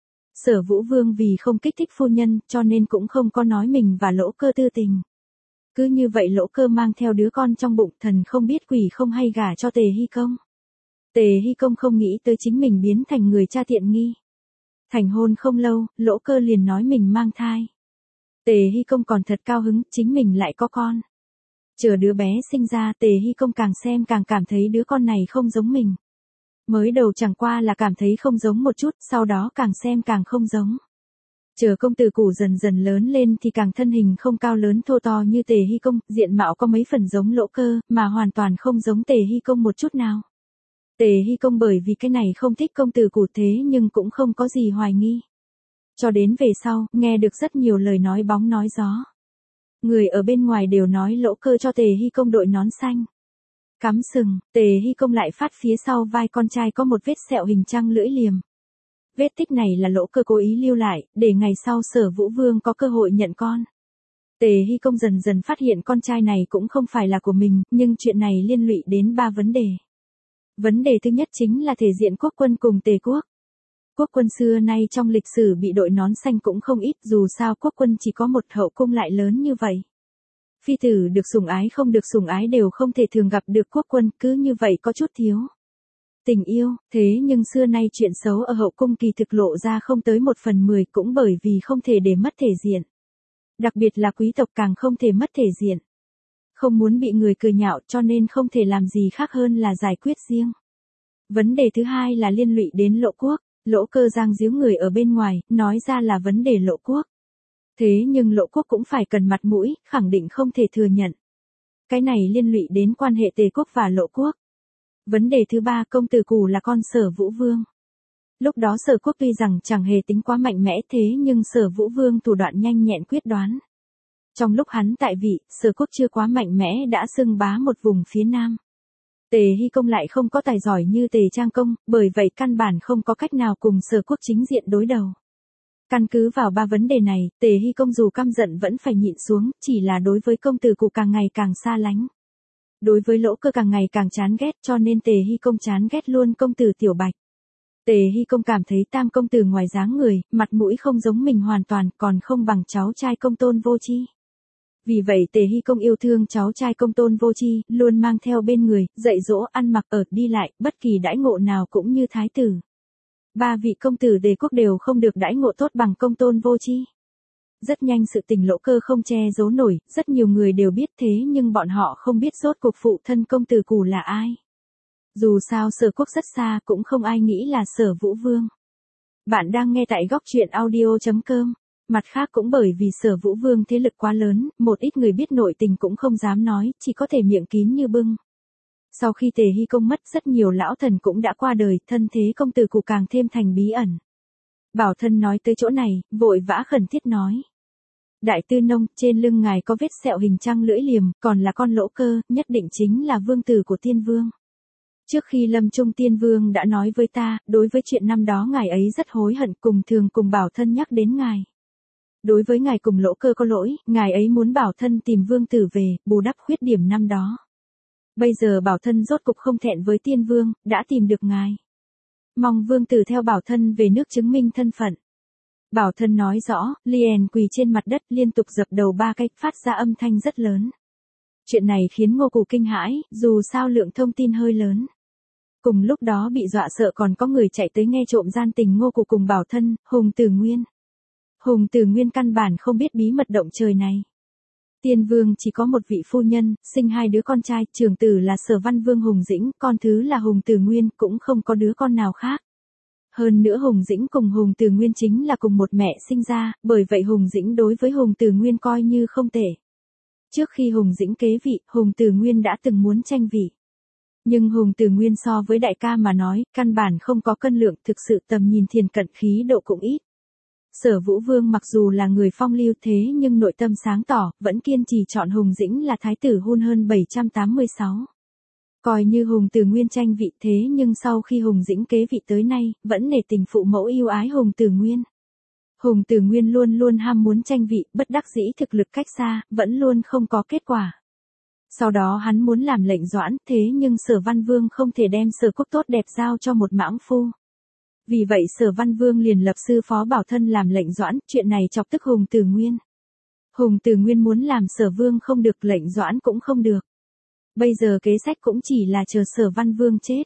Sở Vũ Vương vì không kích thích phu nhân, cho nên cũng không có nói mình và Lỗ Cơ tư tình. Cứ như vậy Lỗ Cơ mang theo đứa con trong bụng, thần không biết quỷ không hay gả cho Tề Hy Công. Tề Hy Công không nghĩ tới chính mình biến thành người cha tiện nghi. Thành hôn không lâu, Lỗ Cơ liền nói mình mang thai. Tề Hy Công còn thật cao hứng, chính mình lại có con. Chờ đứa bé sinh ra, Tề Hy Công càng xem càng cảm thấy đứa con này không giống mình. Mới đầu chẳng qua là cảm thấy không giống một chút, sau đó càng xem càng không giống. Chờ công tử Củ dần dần lớn lên thì càng thân hình không cao lớn thô to như Tề Hy Công, diện mạo có mấy phần giống Lỗ Cơ, mà hoàn toàn không giống Tề Hy Công một chút nào. Tề Hy Công bởi vì cái này không thích công tử Củ thế nhưng cũng không có gì hoài nghi. Cho đến về sau, nghe được rất nhiều lời nói bóng nói gió. Người ở bên ngoài đều nói Lỗ Cơ cho Tề Hy Công đội nón xanh. Cắm sừng, Tề Hy Công lại phát phía sau vai con trai có một vết sẹo hình trăng lưỡi liềm. Vết tích này là Lỗ Cơ cố ý lưu lại, để ngày sau Sở Vũ Vương có cơ hội nhận con. Tề Hy Công dần dần phát hiện con trai này cũng không phải là của mình, nhưng chuyện này liên lụy đến ba vấn đề. Vấn đề thứ nhất chính là thể diện quốc quân cùng Tề quốc. Quốc quân xưa nay trong lịch sử bị đội nón xanh cũng không ít, dù sao quốc quân chỉ có một hậu cung lại lớn như vậy. Phi tử được sủng ái không được sủng ái đều không thể thường gặp được quốc quân, cứ như vậy có chút thiếu tình yêu, thế nhưng xưa nay chuyện xấu ở hậu cung kỳ thực lộ ra không tới một phần mười, cũng bởi vì không thể để mất thể diện. Đặc biệt là quý tộc càng không thể mất thể diện. Không muốn bị người cười nhạo cho nên không thể làm gì khác hơn là giải quyết riêng. Vấn đề thứ hai là liên lụy đến Lộ quốc. Lỗ Cơ giang díu người ở bên ngoài, nói ra là vấn đề Lộ quốc. Thế nhưng Lộ quốc cũng phải cần mặt mũi, khẳng định không thể thừa nhận. Cái này liên lụy đến quan hệ Tề quốc và Lộ quốc. Vấn đề thứ ba, công tử Cù là con Sở Vũ Vương. Lúc đó Sở quốc tuy rằng chẳng hề tính quá mạnh mẽ thế nhưng Sở Vũ Vương thủ đoạn nhanh nhẹn quyết đoán. Trong lúc hắn tại vị, Sở quốc chưa quá mạnh mẽ đã xưng bá một vùng phía nam. Tề Hy Công lại không có tài giỏi như Tề Trang Công, bởi vậy căn bản không có cách nào cùng Sở quốc chính diện đối đầu. Căn cứ vào ba vấn đề này, Tề Hy Công dù căm giận vẫn phải nhịn xuống, chỉ là đối với công tử Cù càng ngày càng xa lánh. Đối với Lỗ Cơ càng ngày càng chán ghét cho nên Tề Hy Công chán ghét luôn công tử Tiểu Bạch. Tề Hy Công cảm thấy tam công tử ngoài dáng người, mặt mũi không giống mình hoàn toàn, còn không bằng cháu trai Công Tôn Vô Chi. Vì vậy Tề Hy Công yêu thương cháu trai Công Tôn Vô Chi, luôn mang theo bên người, dạy dỗ, ăn mặc, ở, đi lại, bất kỳ đãi ngộ nào cũng như thái tử. Ba vị công tử Tề quốc đều không được đãi ngộ tốt bằng Công Tôn Vô Chi. Rất nhanh sự tình Lỗ Cơ không che giấu nổi, rất nhiều người đều biết thế nhưng bọn họ không biết rốt cuộc phụ thân công tử Cù là ai. Dù sao Sở quốc rất xa cũng không ai nghĩ là Sở Vũ Vương. Bạn đang nghe tại góc truyện audio chấm com. Mặt khác cũng bởi vì Sở Vũ Vương thế lực quá lớn, một ít người biết nội tình cũng không dám nói, chỉ có thể miệng kín như bưng. Sau khi Tề Hy Công mất rất nhiều lão thần cũng đã qua đời, thân thế công tử Cù càng thêm thành bí ẩn. Bảo Thân nói tới chỗ này, vội vã khẩn thiết nói. Đại tư nông, trên lưng ngài có vết sẹo hình trăng lưỡi liềm, còn là con Lỗ Cơ, nhất định chính là vương tử của Tiên Vương. Trước khi lâm chung Tiên Vương đã nói với ta, đối với chuyện năm đó ngài ấy rất hối hận, cùng thường cùng Bảo Thân nhắc đến ngài. Đối với ngài cùng Lỗ Cơ có lỗi, ngài ấy muốn Bảo Thân tìm vương tử về, bù đắp khuyết điểm năm đó. Bây giờ Bảo Thân rốt cục không thẹn với Tiên Vương, đã tìm được ngài. Mong vương tử theo Bảo Thân về nước chứng minh thân phận. Bảo Thân nói rõ, liền quỳ trên mặt đất liên tục dập đầu ba cái, phát ra âm thanh rất lớn. Chuyện này khiến Ngô Cù kinh hãi, dù sao lượng thông tin hơi lớn. Cùng lúc đó bị dọa sợ còn có người chạy tới nghe trộm gian tình Ngô Cù cùng Bảo Thân, Hùng Tử Nguyên. Hùng Tử Nguyên căn bản không biết bí mật động trời này. Tiên Vương chỉ có một vị phu nhân, sinh hai đứa con trai, trưởng tử là Sở Văn Vương Hùng Dĩnh, con thứ là Hùng Tử Nguyên, cũng không có đứa con nào khác. Hơn nữa Hùng Dĩnh cùng Hùng Tử Nguyên chính là cùng một mẹ sinh ra, bởi vậy Hùng Dĩnh đối với Hùng Tử Nguyên coi như không tệ. Trước khi Hùng Dĩnh kế vị, Hùng Tử Nguyên đã từng muốn tranh vị. Nhưng Hùng Tử Nguyên so với đại ca mà nói, căn bản không có cân lượng, thực sự tầm nhìn thiền cận khí độ cũng ít. Sở Vũ Vương mặc dù là người phong lưu thế nhưng nội tâm sáng tỏ, vẫn kiên trì chọn Hùng Dĩnh là thái tử hun hơn bảy trăm tám mươi sáu. Coi như Hùng Tử Nguyên tranh vị thế nhưng sau khi Hùng Dĩnh kế vị tới nay, vẫn nể tình phụ mẫu yêu ái Hùng Tử Nguyên. Hùng Tử Nguyên luôn luôn ham muốn tranh vị, bất đắc dĩ thực lực cách xa, vẫn luôn không có kết quả. Sau đó hắn muốn làm lệnh doãn, thế nhưng Sở Văn Vương không thể đem Sở quốc tốt đẹp giao cho một mãng phu. Vì vậy Sở Văn Vương liền lập sư phó Bảo Thân làm lệnh doãn, chuyện này chọc tức Hùng Tử Nguyên. Hùng Tử Nguyên muốn làm Sở Vương không được, lệnh doãn cũng không được. Bây giờ kế sách cũng chỉ là chờ Sở Văn Vương chết.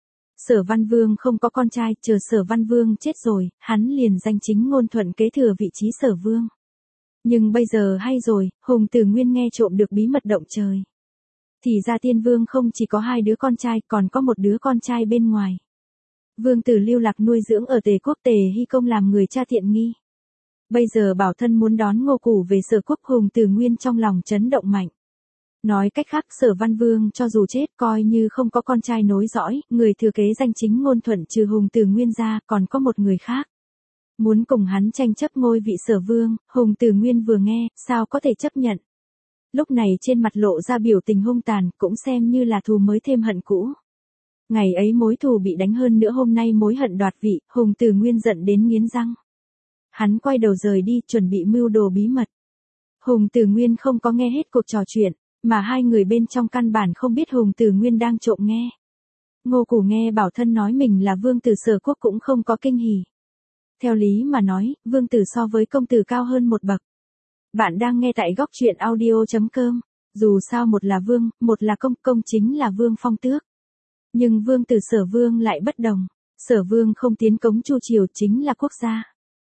Sở Văn Vương không có con trai, chờ Sở Văn Vương chết rồi, hắn liền danh chính ngôn thuận kế thừa vị trí Sở Vương. Nhưng bây giờ hay rồi, Hùng Tử Nguyên nghe trộm được bí mật động trời. Thì ra Tiên Vương không chỉ có hai đứa con trai, còn có một đứa con trai bên ngoài. Vương tử lưu lạc nuôi dưỡng ở Tề quốc, Tề Hy Công làm người cha tiện nghi. Bây giờ Bảo Thân muốn đón Ngô Cù về Sở quốc, Hùng Tử Nguyên trong lòng chấn động mạnh. Nói cách khác Sở Văn Vương cho dù chết coi như không có con trai nối dõi, người thừa kế danh chính ngôn thuận trừ Hùng Tử Nguyên ra còn có một người khác. Muốn cùng hắn tranh chấp ngôi vị Sở Vương, Hùng Tử Nguyên vừa nghe, sao có thể chấp nhận. Lúc này trên mặt lộ ra biểu tình hung tàn, cũng xem như là thù mới thêm hận cũ. Ngày ấy mối thù bị đánh hơn nữa hôm nay mối hận đoạt vị, Hùng Tử Nguyên giận đến nghiến răng. Hắn quay đầu rời đi, chuẩn bị mưu đồ bí mật. Hùng Từ Nguyên không có nghe hết cuộc trò chuyện, mà hai người bên trong căn bản không biết Hùng Từ Nguyên đang trộm nghe. Ngô Củ nghe Bảo Thân nói mình là vương tử Sở Quốc cũng không có kinh hỉ. Theo lý mà nói, vương tử so với công tử cao hơn một bậc. Bạn đang nghe tại góc truyện audio.com. Dù sao một là vương, một là công, công chính là vương phong tước. Nhưng vương tử Sở Vương lại bất đồng. Sở Vương không tiến cống Chu triều chính là quốc gia.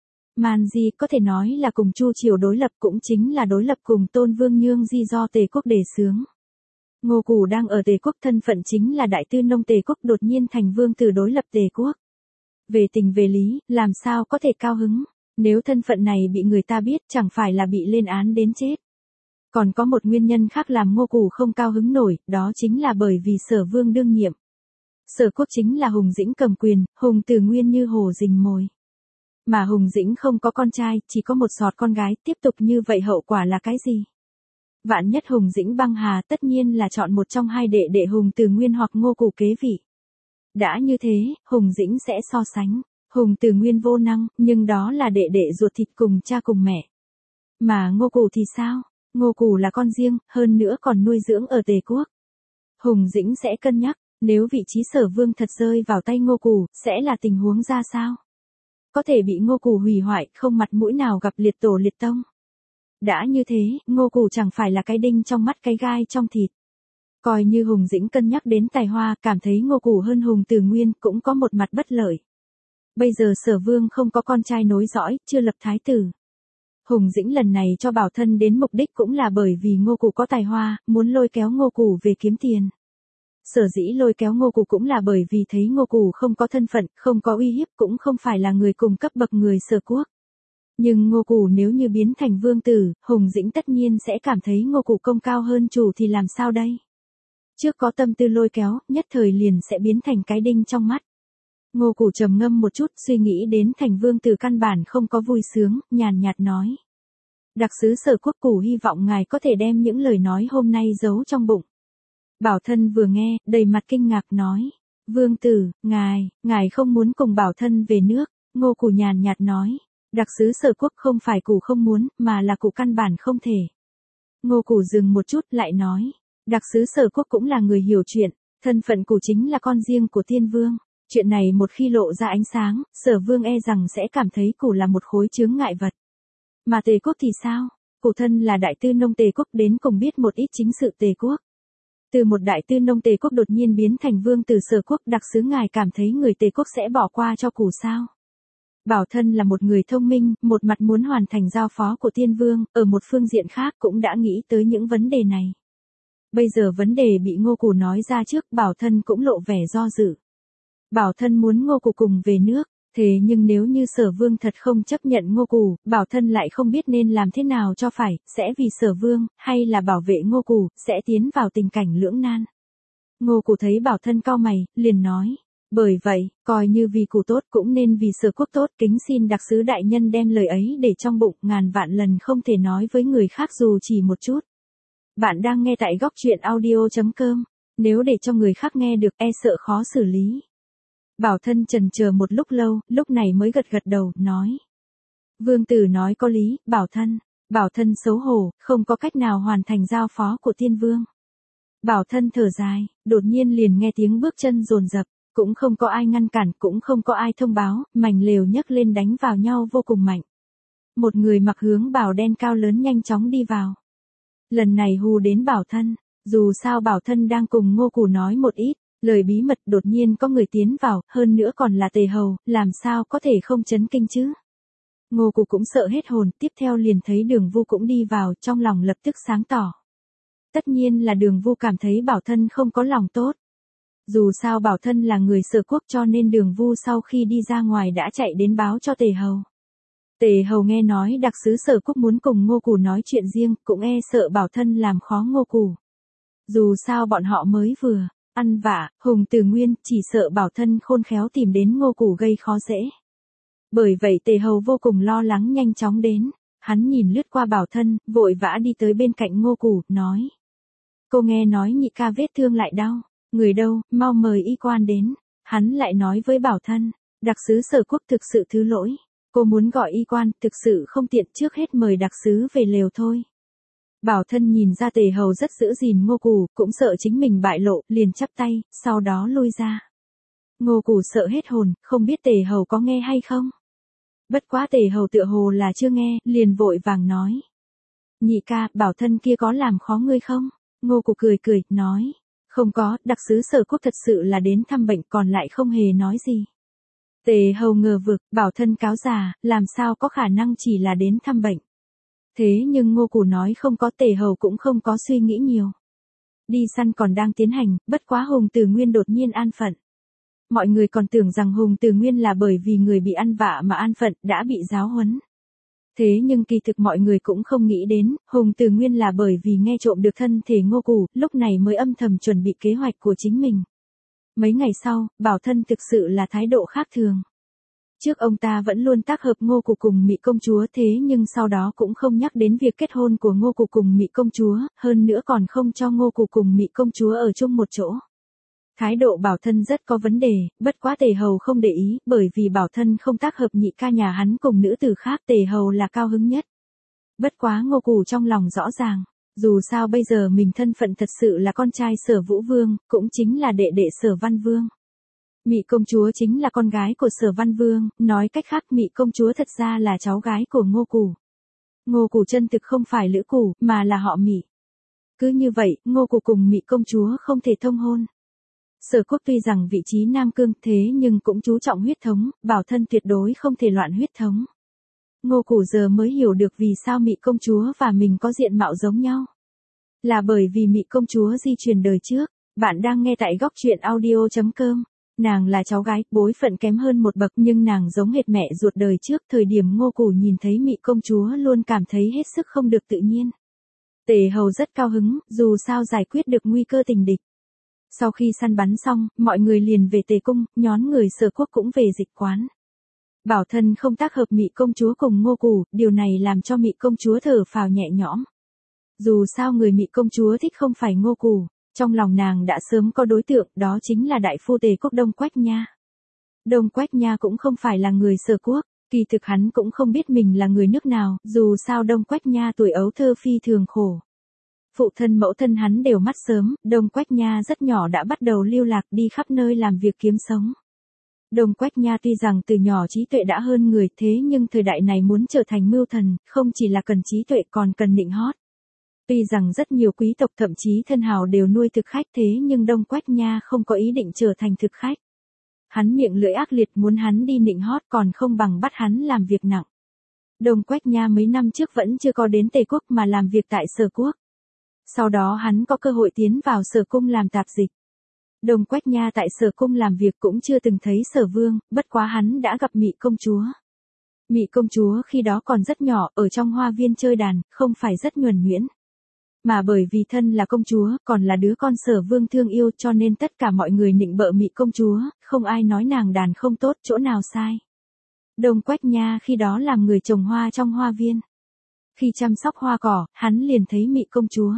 Man Di có thể nói là cùng Chu triều đối lập, cũng chính là đối lập cùng Tôn Vương Nhương Di do Tề quốc đề xướng. Ngô Củ đang ở Tề quốc, thân phận chính là đại tư nông Tề quốc, đột nhiên thành vương tử đối lập Tề quốc. Về tình về lý, làm sao có thể cao hứng, nếu thân phận này bị người ta biết chẳng phải là bị lên án đến chết. Còn có một nguyên nhân khác làm Ngô Củ không cao hứng nổi, đó chính là bởi vì Sở Vương đương nhiệm. Sở Quốc chính là Hùng Dĩnh cầm quyền, Hùng Từ Nguyên như hổ rình mồi. Mà Hùng Dĩnh không có con trai, chỉ có một sọt con gái, tiếp tục như vậy hậu quả là cái gì? Vạn nhất Hùng Dĩnh băng hà, tất nhiên là chọn một trong hai đệ đệ Hùng Từ Nguyên hoặc Ngô Củ kế vị. Đã như thế, Hùng Dĩnh sẽ so sánh, Hùng Từ Nguyên vô năng, nhưng đó là đệ đệ ruột thịt cùng cha cùng mẹ. Mà Ngô Củ thì sao? Ngô Củ là con riêng, hơn nữa còn nuôi dưỡng ở Tề quốc. Hùng Dĩnh sẽ cân nhắc, nếu vị trí Sở Vương thật rơi vào tay Ngô Củ, sẽ là tình huống ra sao? Có thể bị Ngô Củ hủy hoại, không mặt mũi nào gặp liệt tổ liệt tông. Đã như thế, Ngô Củ chẳng phải là cái đinh trong mắt cái gai trong thịt. Coi như Hùng Dĩnh cân nhắc đến tài hoa, cảm thấy Ngô Củ hơn Hùng Từ Nguyên, cũng có một mặt bất lợi. Bây giờ Sở Vương không có con trai nối dõi, chưa lập thái tử. Hùng Dĩnh lần này cho Bảo Thân đến mục đích cũng là bởi vì Ngô Củ có tài hoa, muốn lôi kéo Ngô Củ về kiếm tiền. Sở dĩ lôi kéo Ngô Củ cũng là bởi vì thấy Ngô Củ không có thân phận, không có uy hiếp, cũng không phải là người cùng cấp bậc người Sở Quốc. Nhưng Ngô Củ nếu như biến thành vương tử, Hùng Dĩnh tất nhiên sẽ cảm thấy Ngô Củ công cao hơn chủ thì làm sao đây? Trước có tâm tư lôi kéo, nhất thời liền sẽ biến thành cái đinh trong mắt. Ngô Củ trầm ngâm một chút, suy nghĩ đến thành vương tử căn bản không có vui sướng, nhàn nhạt nói. Đặc sứ Sở Quốc Củ hy vọng ngài có thể đem những lời nói hôm nay giấu trong bụng. Bảo Thân vừa nghe, đầy mặt kinh ngạc nói. Vương tử, ngài, ngài không muốn cùng Bảo Thân về nước. Ngô Củ nhàn nhạt nói. Đặc sứ Sở Quốc không phải Củ không muốn, mà là Củ căn bản không thể. Ngô Củ dừng một chút lại nói. Đặc sứ Sở Quốc cũng là người hiểu chuyện, thân phận Củ chính là con riêng của Tiên Vương. Chuyện này một khi lộ ra ánh sáng, Sở Vương e rằng sẽ cảm thấy Củ là một khối chướng ngại vật. Mà Tề quốc thì sao? Củ thân là đại tư nông Tề quốc, đến cùng biết một ít chính sự Tề quốc. Từ một đại tư nông Tề quốc đột nhiên biến thành vương tử Sở Quốc, đặc sứ ngài cảm thấy người Tề quốc sẽ bỏ qua cho Củ sao? Bảo Thân là một người thông minh, một mặt muốn hoàn thành giao phó của Tiên Vương, ở một phương diện khác cũng đã nghĩ tới những vấn đề này. Bây giờ vấn đề bị Ngô Củ nói ra trước, Bảo Thân cũng lộ vẻ do dự. Bảo Thân muốn Ngô Củ cùng về nước, thế nhưng nếu như Sở Vương thật không chấp nhận Ngô Củ, Bảo Thân lại không biết nên làm thế nào cho phải, sẽ vì Sở Vương, hay là bảo vệ Ngô Củ, sẽ tiến vào tình cảnh lưỡng nan. Ngô Củ thấy Bảo Thân cau mày, liền nói. Bởi vậy, coi như vì Củ tốt cũng nên vì Sở Quốc tốt, kính xin đặc sứ đại nhân đem lời ấy để trong bụng, ngàn vạn lần không thể nói với người khác dù chỉ một chút. Bạn đang nghe tại góc truyện audio.com, nếu để cho người khác nghe được e sợ khó xử lý. Bảo Thân chần chờ một lúc lâu, lúc này mới gật gật đầu, nói. Vương tử nói có lý, Bảo Thân. Bảo Thân xấu hổ, không có cách nào hoàn thành giao phó của Tiên Vương. Bảo Thân thở dài, đột nhiên liền nghe tiếng bước chân dồn dập, cũng không có ai ngăn cản, cũng không có ai thông báo, mảnh lều nhấc lên đánh vào nhau vô cùng mạnh. Một người mặc hướng bào đen cao lớn nhanh chóng đi vào. Lần này hù đến Bảo Thân, dù sao Bảo Thân đang cùng Ngô Củ nói một ít lời bí mật, đột nhiên có người tiến vào, hơn nữa còn là Tề hầu, làm sao có thể không chấn kinh chứ? Ngô Củ cũng sợ hết hồn, tiếp theo liền thấy Đường Vu cũng đi vào, trong lòng lập tức sáng tỏ. Tất nhiên là Đường Vu cảm thấy Bảo Thân không có lòng tốt. Dù sao Bảo Thân là người Sở Quốc, cho nên Đường Vu sau khi đi ra ngoài đã chạy đến báo cho Tề hầu. Tề hầu nghe nói đặc sứ Sở Quốc muốn cùng Ngô Củ nói chuyện riêng, cũng e sợ Bảo Thân làm khó Ngô Củ. Dù sao bọn họ mới vừa ăn vạ, Hùng Từ Nguyên chỉ sợ Bảo Thân khôn khéo tìm đến Ngô Củ gây khó dễ. Bởi vậy Tề hầu vô cùng lo lắng nhanh chóng đến, hắn nhìn lướt qua Bảo Thân, vội vã đi tới bên cạnh Ngô Củ, nói. Cô nghe nói nhị ca vết thương lại đau, người đâu, mau mời y quan đến. Hắn lại nói với Bảo Thân, đặc sứ Sở Quốc thực sự thứ lỗi, cô muốn gọi y quan, thực sự không tiện, trước hết mời đặc sứ về lều thôi. Bảo Thân nhìn ra Tề Hầu rất giữ gìn Ngô Cù, cũng sợ chính mình bại lộ, liền chắp tay, sau đó lui ra. Ngô Cù sợ hết hồn, không biết Tề Hầu có nghe hay không. Bất quá Tề Hầu tựa hồ là chưa nghe, liền vội vàng nói. Nhị ca, Bảo Thân kia có làm khó ngươi không? Ngô Cù cười cười, nói. Không có, đặc sứ Sở Quốc thật sự là đến thăm bệnh còn lại không hề nói gì. Tề Hầu ngờ vực, Bảo Thân cáo già, làm sao có khả năng chỉ là đến thăm bệnh. Thế nhưng Ngô Cù nói không có, Tề Hầu cũng không có suy nghĩ nhiều. Đi săn còn đang tiến hành, bất quá Hùng Từ Nguyên đột nhiên an phận. Mọi người còn tưởng rằng Hùng Từ Nguyên là bởi vì người bị ăn vạ mà an phận, đã bị giáo huấn. Thế nhưng kỳ thực mọi người cũng không nghĩ đến, Hùng Từ Nguyên là bởi vì nghe trộm được thân thể Ngô Cù, lúc này mới âm thầm chuẩn bị kế hoạch của chính mình. Mấy ngày sau, Bảo Thân thực sự là thái độ khác thường. Trước ông ta vẫn luôn tác hợp Ngô Cù cùng Mị công chúa, thế nhưng sau đó cũng không nhắc đến việc kết hôn của Ngô Cù cùng Mị công chúa, hơn nữa còn không cho Ngô Cù cùng Mị công chúa ở chung một chỗ. Thái độ Bảo Thân rất có vấn đề, bất quá Tề Hầu không để ý, bởi vì Bảo Thân không tác hợp nhị ca nhà hắn cùng nữ tử khác, Tề Hầu là cao hứng nhất. Bất quá Ngô Cù trong lòng rõ ràng, dù sao bây giờ mình thân phận thật sự là con trai Sở Vũ Vương, cũng chính là đệ đệ Sở Văn Vương. Mị công chúa chính là con gái của Sở Văn Vương, nói cách khác Mị công chúa thật ra là cháu gái của Ngô Cù. Ngô Cù chân thực không phải Lữ Cù, mà là họ Mị. Cứ như vậy, Ngô Cù cùng Mị công chúa không thể thông hôn. Sở Quốc tuy rằng vị trí Nam Cương thế nhưng cũng chú trọng huyết thống, Bảo Thân tuyệt đối không thể loạn huyết thống. Ngô Cù giờ mới hiểu được vì sao Mị công chúa và mình có diện mạo giống nhau. Là bởi vì Mị công chúa di truyền đời trước. Bạn đang nghe tại góc truyện audio chấm com. Nàng là cháu gái, bối phận kém hơn một bậc nhưng nàng giống hệt mẹ ruột đời trước. Thời điểm Ngô Cù nhìn thấy Mị công chúa luôn cảm thấy hết sức không được tự nhiên. Tề Hầu rất cao hứng, dù sao giải quyết được nguy cơ tình địch. Sau khi săn bắn xong, mọi người liền về Tề Cung, nhón người Sở Quốc cũng về dịch quán. Bảo Thân không tác hợp Mị công chúa cùng Ngô Cù, điều này làm cho Mị công chúa thở phào nhẹ nhõm. Dù sao người Mị công chúa thích không phải Ngô Cù, trong lòng nàng đã sớm có đối tượng, đó chính là đại phu Tề Quốc Đông Quách Nha. Đông Quách Nha cũng không phải là người Sở Quốc, kỳ thực hắn cũng không biết mình là người nước nào, dù sao Đông Quách Nha tuổi ấu thơ phi thường khổ. Phụ thân mẫu thân hắn đều mất sớm, Đông Quách Nha rất nhỏ đã bắt đầu lưu lạc đi khắp nơi làm việc kiếm sống. Đông Quách Nha tuy rằng từ nhỏ trí tuệ đã hơn người, thế nhưng thời đại này muốn trở thành mưu thần, không chỉ là cần trí tuệ còn cần nịnh hót. Tuy rằng rất nhiều quý tộc thậm chí thân hào đều nuôi thực khách, thế nhưng Đông Quách Nha không có ý định trở thành thực khách. Hắn miệng lưỡi ác liệt, muốn hắn đi nịnh hót còn không bằng bắt hắn làm việc nặng. Đông Quách Nha mấy năm trước vẫn chưa có đến Tề Quốc mà làm việc tại Sở Quốc. Sau đó hắn có cơ hội tiến vào Sở Cung làm tạp dịch. Đông Quách Nha tại Sở Cung làm việc cũng chưa từng thấy Sở Vương, bất quá hắn đã gặp Mị công chúa. Mị công chúa khi đó còn rất nhỏ, ở trong hoa viên chơi đàn, không phải rất nhuần nhuyễn. Mà bởi vì thân là công chúa, còn là đứa con Sở Vương thương yêu cho nên tất cả mọi người nịnh bợ Mị công chúa, không ai nói nàng đàn không tốt, chỗ nào sai. Đông Quách Nha khi đó làm người trồng hoa trong hoa viên. Khi chăm sóc hoa cỏ, hắn liền thấy Mị công chúa.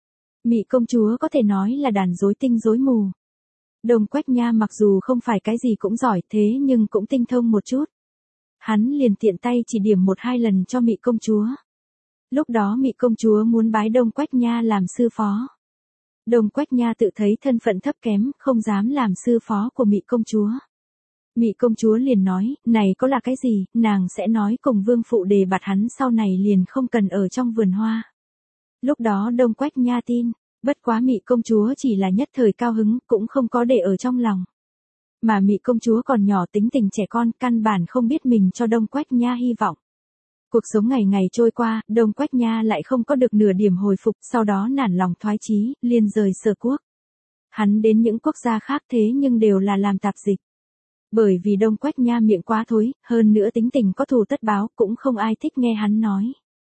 Mị công chúa có thể nói là đàn rối tinh rối mù. Đông Quách Nha mặc dù không phải cái gì cũng giỏi thế nhưng cũng tinh thông một chút. Hắn liền tiện tay chỉ điểm một hai lần cho Mị công chúa. Lúc đó Mị công chúa muốn bái Đông Quách Nha làm sư phó. Đông Quách Nha tự thấy thân phận thấp kém, không dám làm sư phó của Mị công chúa. Mị công chúa liền nói, này có là cái gì, nàng sẽ nói cùng vương phụ đề bạt hắn sau này liền không cần ở trong vườn hoa. Lúc đó Đông Quách Nha tin, bất quá Mị công chúa chỉ là nhất thời cao hứng, cũng không có để ở trong lòng. Mà Mị công chúa còn nhỏ tính tình trẻ con, căn bản không biết mình cho Đông Quách Nha hy vọng. Cuộc sống ngày ngày trôi qua, Đông Quách Nha lại không có được nửa điểm hồi phục, sau đó nản lòng thoái chí, liền rời Sở Quốc. Hắn đến những quốc gia khác thế nhưng đều là làm tạp dịch. Bởi vì Đông Quách Nha miệng quá thối, hơn nữa tính tình có thù tất báo, cũng không ai thích nghe hắn nói.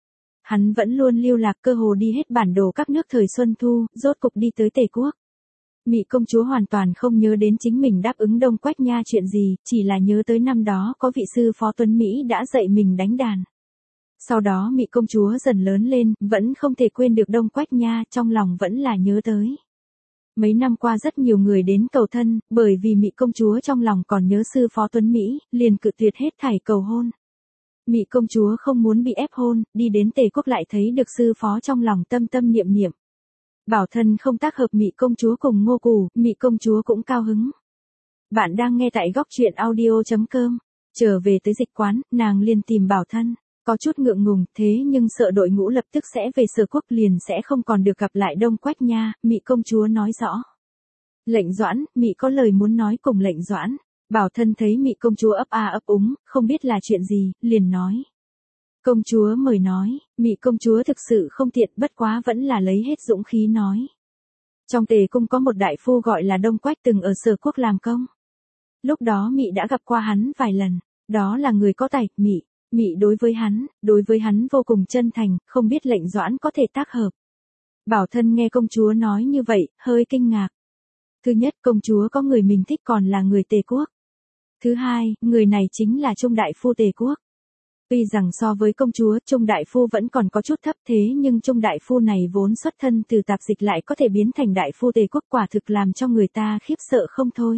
Hắn vẫn luôn lưu lạc, cơ hồ đi hết bản đồ các nước thời Xuân Thu, rốt cục đi tới Tề Quốc. Mị công chúa hoàn toàn không nhớ đến chính mình đáp ứng Đông Quách Nha chuyện gì, chỉ là nhớ tới năm đó có vị sư phó Tuấn Mỹ đã dạy mình đánh đàn. Sau đó Mị công chúa dần lớn lên, vẫn không thể quên được Đông Quách Nha, trong lòng vẫn là nhớ tới. Mấy năm qua rất nhiều người đến cầu thân, bởi vì Mị công chúa trong lòng còn nhớ sư phó Tuấn Mỹ, liền cự tuyệt hết thảy cầu hôn. Mị công chúa không muốn bị ép hôn, đi đến Tề quốc lại thấy được sư phó trong lòng tâm tâm niệm niệm. Bảo thân không tác hợp Mị công chúa cùng Ngô Cù, Mị công chúa cũng cao hứng. Bạn đang nghe tại góc truyện audio.com. Trở về tới dịch quán, nàng liền tìm Bảo thân. Có chút ngượng ngùng, thế nhưng sợ đội ngũ lập tức sẽ về Sở quốc liền sẽ không còn được gặp lại Đông Quách Nha, Mị công chúa nói rõ. Lệnh Doãn, Mị có lời muốn nói cùng Lệnh Doãn. Bảo thân thấy Mị công chúa ấp a ấp úng, không biết là chuyện gì, liền nói. Công chúa mời nói, Mị công chúa thực sự không tiện, bất quá vẫn là lấy hết dũng khí nói. Trong Tề cung có một đại phu gọi là Đông Quách từng ở Sở quốc làm công. Lúc đó Mị đã gặp qua hắn vài lần, đó là người có tài, Mị, Mị đối với hắn, đối với hắn vô cùng chân thành, không biết Lệnh Doãn có thể tác hợp. Bảo thân nghe công chúa nói như vậy, hơi kinh ngạc. Thứ nhất, công chúa có người mình thích còn là người Tề quốc. Thứ hai, người này chính là Trung đại phu Tề quốc. Tuy rằng so với công chúa, Trung đại phu vẫn còn có chút thấp thế nhưng Trung đại phu này vốn xuất thân từ tạp dịch lại có thể biến thành đại phu Tề quốc, quả thực làm cho người ta khiếp sợ không thôi.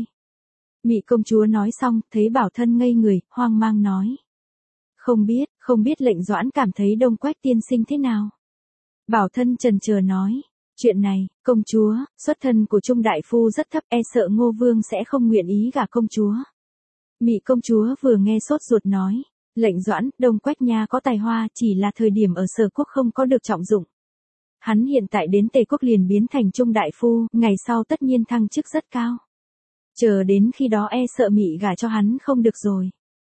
Mị công chúa nói xong, thấy Bảo thân ngây người, hoang mang nói. Không biết, không biết Lệnh Doãn cảm thấy Đông Quách tiên sinh thế nào. Bảo thân trần chờ nói. Chuyện này, công chúa, xuất thân của Trung đại phu rất thấp, e sợ Ngô vương sẽ không nguyện ý gả công chúa. Mị công chúa vừa nghe sốt ruột nói. Lệnh Doãn, Đông Quách Nha có tài hoa, chỉ là thời điểm ở Sở quốc không có được trọng dụng. Hắn hiện tại đến Tề quốc liền biến thành Trung đại phu, ngày sau tất nhiên thăng chức rất cao. Chờ đến khi đó e sợ Mị gả cho hắn không được rồi.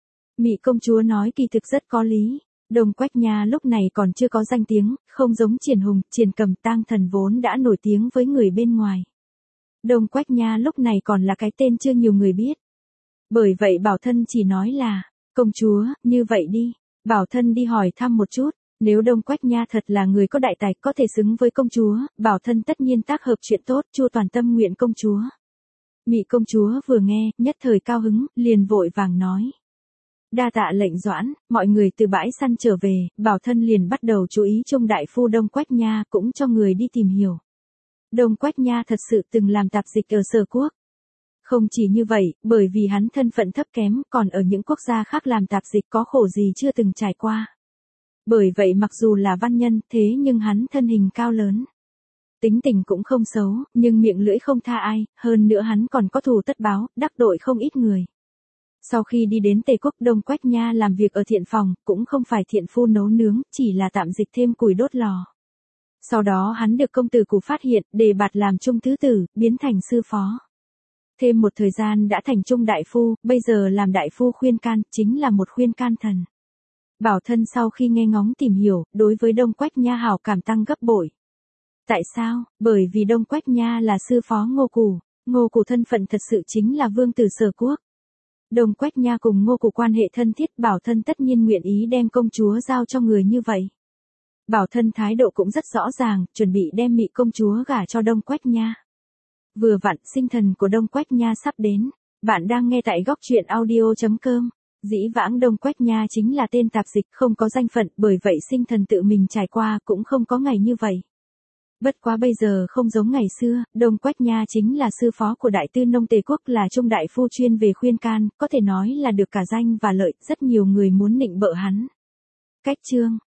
Mị công chúa nói kỳ thực rất có lý. Đông Quách Nha lúc này còn chưa có danh tiếng, không giống Triển Hùng, Triển Cầm, Tang Thần vốn đã nổi tiếng với người bên ngoài. Đông Quách Nha lúc này còn là cái tên chưa nhiều người biết. Bởi vậy Bảo thân chỉ nói là, công chúa, như vậy đi. Bảo thân đi hỏi thăm một chút, nếu Đông Quách Nha thật là người có đại tài có thể xứng với công chúa, Bảo thân tất nhiên tác hợp chuyện tốt, chu toàn tâm nguyện công chúa. Mị công chúa vừa nghe, nhất thời cao hứng, liền vội vàng nói. Đa tạ Lệnh Doãn, mọi người từ bãi săn trở về, Bảo thân liền bắt đầu chú ý Trung đại phu Đông Quách Nha, cũng cho người đi tìm hiểu. Đông Quách Nha thật sự từng làm tạp dịch ở Sở quốc. Không chỉ như vậy, bởi vì hắn thân phận thấp kém, còn ở những quốc gia khác làm tạp dịch có khổ gì chưa từng trải qua. Bởi vậy mặc dù là văn nhân, thế nhưng hắn thân hình cao lớn. Tính tình cũng không xấu, nhưng miệng lưỡi không tha ai, hơn nữa hắn còn có thù tất báo, đắc tội không ít người. Sau khi đi đến Tề quốc, Đông Quách Nha làm việc ở thiện phòng, cũng không phải thiện phu nấu nướng, chỉ là tạm dịch thêm củi đốt lò. Sau đó hắn được công tử Cù phát hiện, đề bạt làm trung thứ tử, biến thành sư phó. Thêm một thời gian đã thành Trung đại phu, bây giờ làm đại phu khuyên can, chính là một khuyên can thần. Bảo thân sau khi nghe ngóng tìm hiểu, đối với Đông Quách Nha hảo cảm tăng gấp bội. Tại sao? Bởi vì Đông Quách Nha là sư phó Ngô Cù, Ngô Cù thân phận thật sự chính là vương tử Sở quốc. Đông Quách Nha cùng Ngô Cù quan hệ thân thiết, Bảo thân tất nhiên nguyện ý đem công chúa giao cho người như vậy. Bảo thân thái độ cũng rất rõ ràng, chuẩn bị đem Mị công chúa gả cho Đông Quách Nha. Vừa vặn, sinh thần của Đông Quách Nha sắp đến. Bạn đang nghe tại góc truyện audio.com. Dĩ vãng Đông Quách Nha chính là tên tạp dịch, không có danh phận, bởi vậy sinh thần tự mình trải qua cũng không có ngày như vậy. Bất quá bây giờ không giống ngày xưa, Đông Quách Nha chính là sư phó của Đại Tư Nông Tề quốc, là Trung đại phu chuyên về khuyên can, có thể nói là được cả danh và lợi, rất nhiều người muốn nịnh bợ hắn. Cách chương,